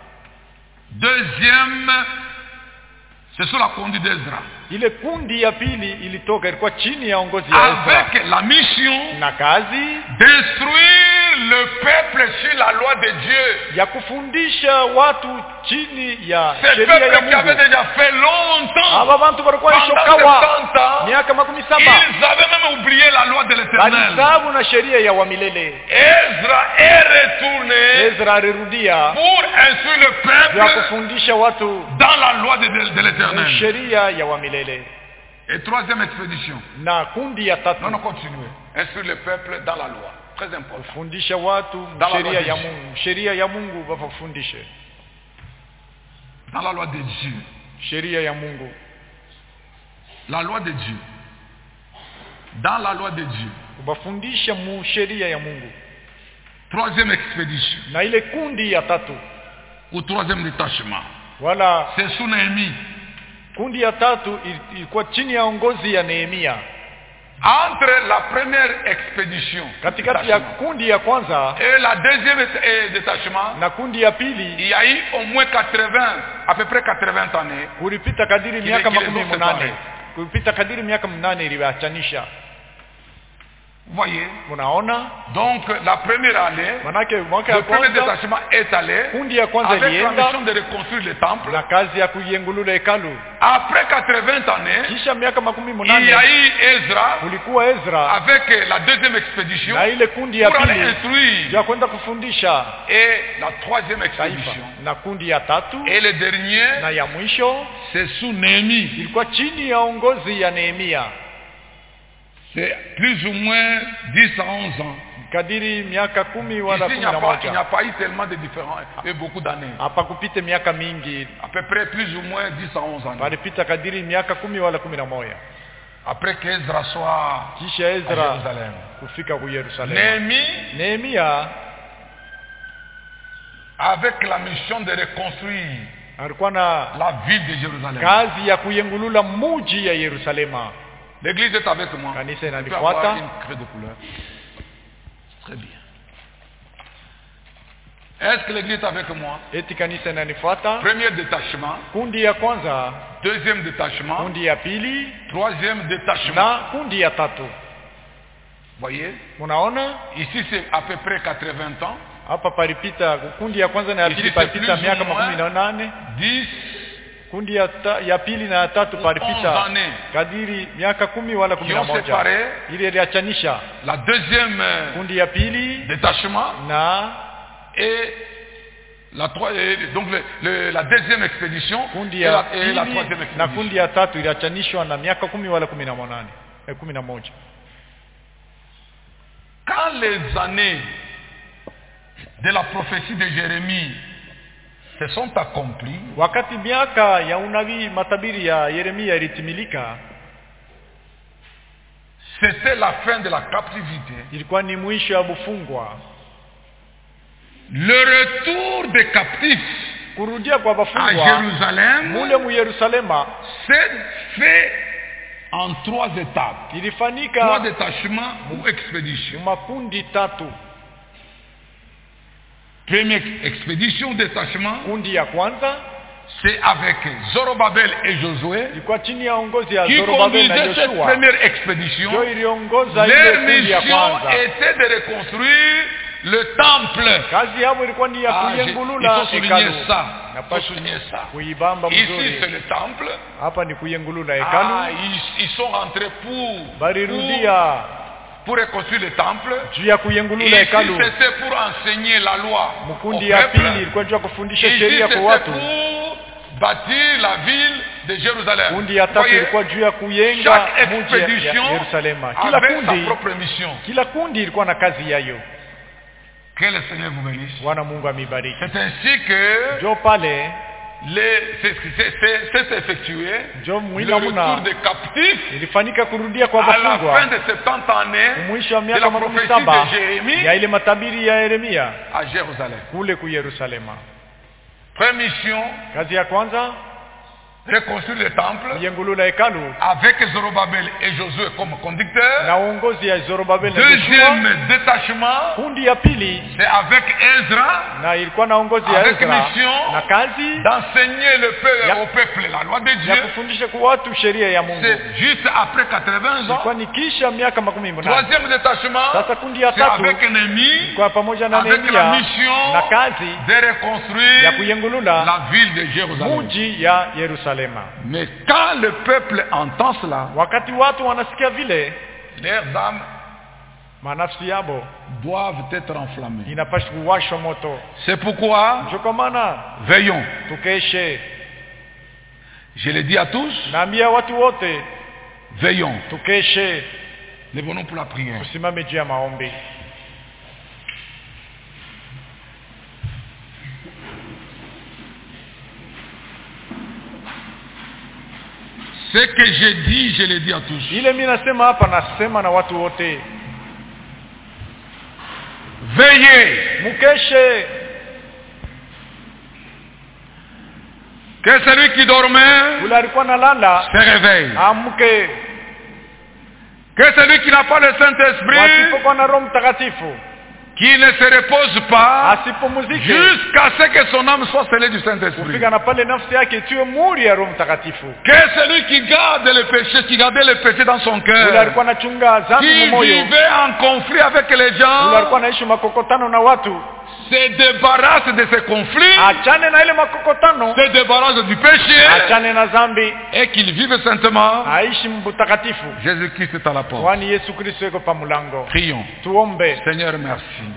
Deuxième, c'est sous la conduite d'Ezra. Ile kundi ya pili ilitoka ilikuwa chini ya ongozi ya Ezra. Avec la mission na kazi d'instruire le peuple sur la loi de Dieu. Ya kufundisha watu chini ya sheria ya Mungu. Qui avait déjà fait longtemps. Aba bantu walikuwa ishokawa miaka makumi saba. Ils avaient même oublié la loi de l'Éternel. Walisabu na sheria ya wamilele. Ezra est retourné. Ezra alirudia pour instruire le peuple. Ya kufundisha watu dans la loi de, de, de l'Éternel. Sheria ya wamilele. Et troisième expédition. Na kundi ya tatu. Non, non, continuez. Instruire le peuple dans la loi. Très important. Fundisha watu sheria ya Mungu. Sheria ya Mungu wafundishe. Dans la loi de Dieu. Sheria ya Mungu. La loi de Dieu. Dans la loi de Dieu. Wafundisha mu sheria ya Mungu. Troisième expédition. Na ile kundi ya tatu. Ou troisième détachement. Wala c'est sous Néhémie. Kundi ya tatu ilikuwa chini ya ongozi ya Nehemia. Entre la première expédition, katikati ya kundi ya kwanza et la deuxième détachement, na kundi ya pili, il y a eu au moins quatre-vingts, à peu près quatre-vingts années. Kulipita kadiri miaka makumi munane. Kulipita kadiri miaka munane iliwachanisha. Vous voyez? Unaona? Donc la première année, manake mwaka le premier détachement est allé kundi ya kwanza avec ilienda la mission de reconstruire le temple. Na kazi ya kuyengulula hekalu. Après quatre-vingts années, kisha miaka makumi munane, il y a eu Ezra, kulikuwa Ezra avec la deuxième expédition, na ile kundi ya pour aller pili instruire, ya kwenda kufundisha, et la troisième expédition, na kundi ya tatu, et le dernier, na ya mwisho, c'est sous Néhémie. Ilikuwa chini ya ongozi ya Nehemia. C'est plus ou moins dix à onze ans. Kadiri miaka kumi wala Ici, kumi il n'y a na pas, il moja. n'y a pas eu tellement de différents et beaucoup d'années. Hapa kupite miaka mingi. À peu près plus ou moins dix à onze ans. Walipita kadiri miaka kumi wala kumi na moja. Après qu'Ezra soit kisha Ezra à Jérusalem. Kufika ku Yerusalemu. Néhémie, Nehemia avec la mission de reconstruire alikuwa na la ville de Jérusalem. Kazi ya kuyengulula muji ya Yerusalema. L'église est avec moi. Kanisa inanifuata. Une crée de couleur. Très bien. Est-ce que l'église est avec moi? Eti kanisa inanifuata. Premier détachement. Kundi ya kwanza. Deuxième détachement. Kundi ya pili. Troisième détachement. Na kundi ya tatu. Voyez? Unaona? Ici c'est à peu près quatre-vingts ans. Hapa palipita kundi ya kwanza na ya pili palipita miaka makumi na nane. dix. Kundi ya, ta, ya pili na ya tatu palipita kadiri miaka kumi wala kumi na moja. Ile iliachanisha la deuxième kundi ya pili détachement na et la trois donc le, le, la deuxième expédition kundi ya et la, pili et la troisième expédition. Na kundi ya tatu iliachanishwa na miaka kumi wala kumi na nane eh, kumi na moja. Quand les années de la prophétie de Jérémie se sont accomplis, wakati miaka ya unabii matabiri ya Yeremia ilitimilika, c'était la fin de la captivité, ilikuwa ni mwisho wa bufungwa. Le retour des captifs kurudia kwa bafungwa à Jérusalem mule mu Yerusalema s'est fait en trois étapes, ilifanyika trois détachements ou expéditions. Makundi tatu. Première expédition, détachement, kundi ya kwanza, c'est avec Zorobabel et Josué qui conduisaient cette première expédition. Leur mission était de reconstruire le temple. Kazi yao ilikuwa ni ya Ah, j'ai- il kuyengulula faut souligner hekalu. ça. Il faut Napaswa souligner ça. kuibamba Ici, mzuri. c'est le temple. Hapa ni kuyengulula hekalu. Ah, ils, ils sont rentrés pour, pour, Balirudia pour reconstruire le temple. juu ya Et kuyengulula ici, hekalu. c'était pour enseigner la loi au Mkundi ya pili peuple. ilikuwa juu ya kufundisha Ici, sheria c'était kwa watu. pour bâtir la ville de Jérusalem. Kundi ya tatu Voyez, ilikuwa juu ya kuyenga chaque mji ya- ya expédition Yerusalema. Kila avait sa kundi, propre mission. kila kundi ilikuwa na kazi yayo. Que le Seigneur vous bénisse. Bwana Mungu amibariki. C'est ainsi que Jo pale les- c'est c'est- c'est- c'est effectué jo le mwina muna retour des captifs ilifanyika kurudia kwa à la fin wafungwa de septante années mwisho wa de miaka la makumi prophétie saba de Jérémie ya ile matabiri ya Yeremia à Jérusalem. kule ku Yerusalema. Première mission, Kazi ya kwanza reconstruire le temple kuyengulula hekalu avec Zorobabel et Josué comme conducteurs. na uongozi ya Zorobabel na Joshua. Deuxième détachement, Kundi ya pili c'est avec Ezra na ilikuwa na uongozi ya avec Ezra mission na kazi d'enseigner le peuple, Ya- au peuple la loi de ya Dieu. kufundisha kwa watu sheria ya Mungu. C'est juste après quatre-vingts Ilikuwa ans. ni kisha miaka makumi manane. Troisième détachement, Sasa kundi ya c'est tatu avec Néhémie kwa pamoja na avec la Nehemia mission na kazi de reconstruire ya kuyengulula la ville de Jérusalem. mji ya Yerusalema. Mais quand le peuple entend cela, Wakati watu wanasikia vile, leurs âmes manafsi yabo doivent être enflammées. inapaswa kuwashwa moto. C'est pourquoi Ndio kwa maana veillons. tukeshe. Je le dis à tous, Naambia watu wote veillons. tukeshe, Lève-nous pour la prière. tusimame juu ya maombi. Ce que j'ai dit, je le dis à tous. Ile mimi nasema hapa, nasema na watu wote, Veillez. mukeshe. Que celui qui dormait Ule alikuwa nalala se réveille. amke, Que celui qui n'a pas le Saint-Esprit, wasipokuwa na Roho Mtakatifu qui ne se repose pas asipumzike jusqu'à ce que son âme soit scellée du Saint-Esprit. kufika na pale nafsi yake itiwe muri ya Roho Mtakatifu. Que celui qui garde le péché, qui gardait le péché dans son Ule cœur, alikuwa anachunga dhambi qui mmoyo, vivait en conflit avec les ule gens, alikuwa anaishi makokotano na watu, se débarrasse de ces conflits, achane na ile makokotano, se débarrasse du péché, achane na dhambi, et qu'il vive saintement. aishi mbutakatifu. Jésus-Christ est à la porte. Kwani Yesu Kristo yuko pa mlango. Prions. Tuombe. Seigneur, merci.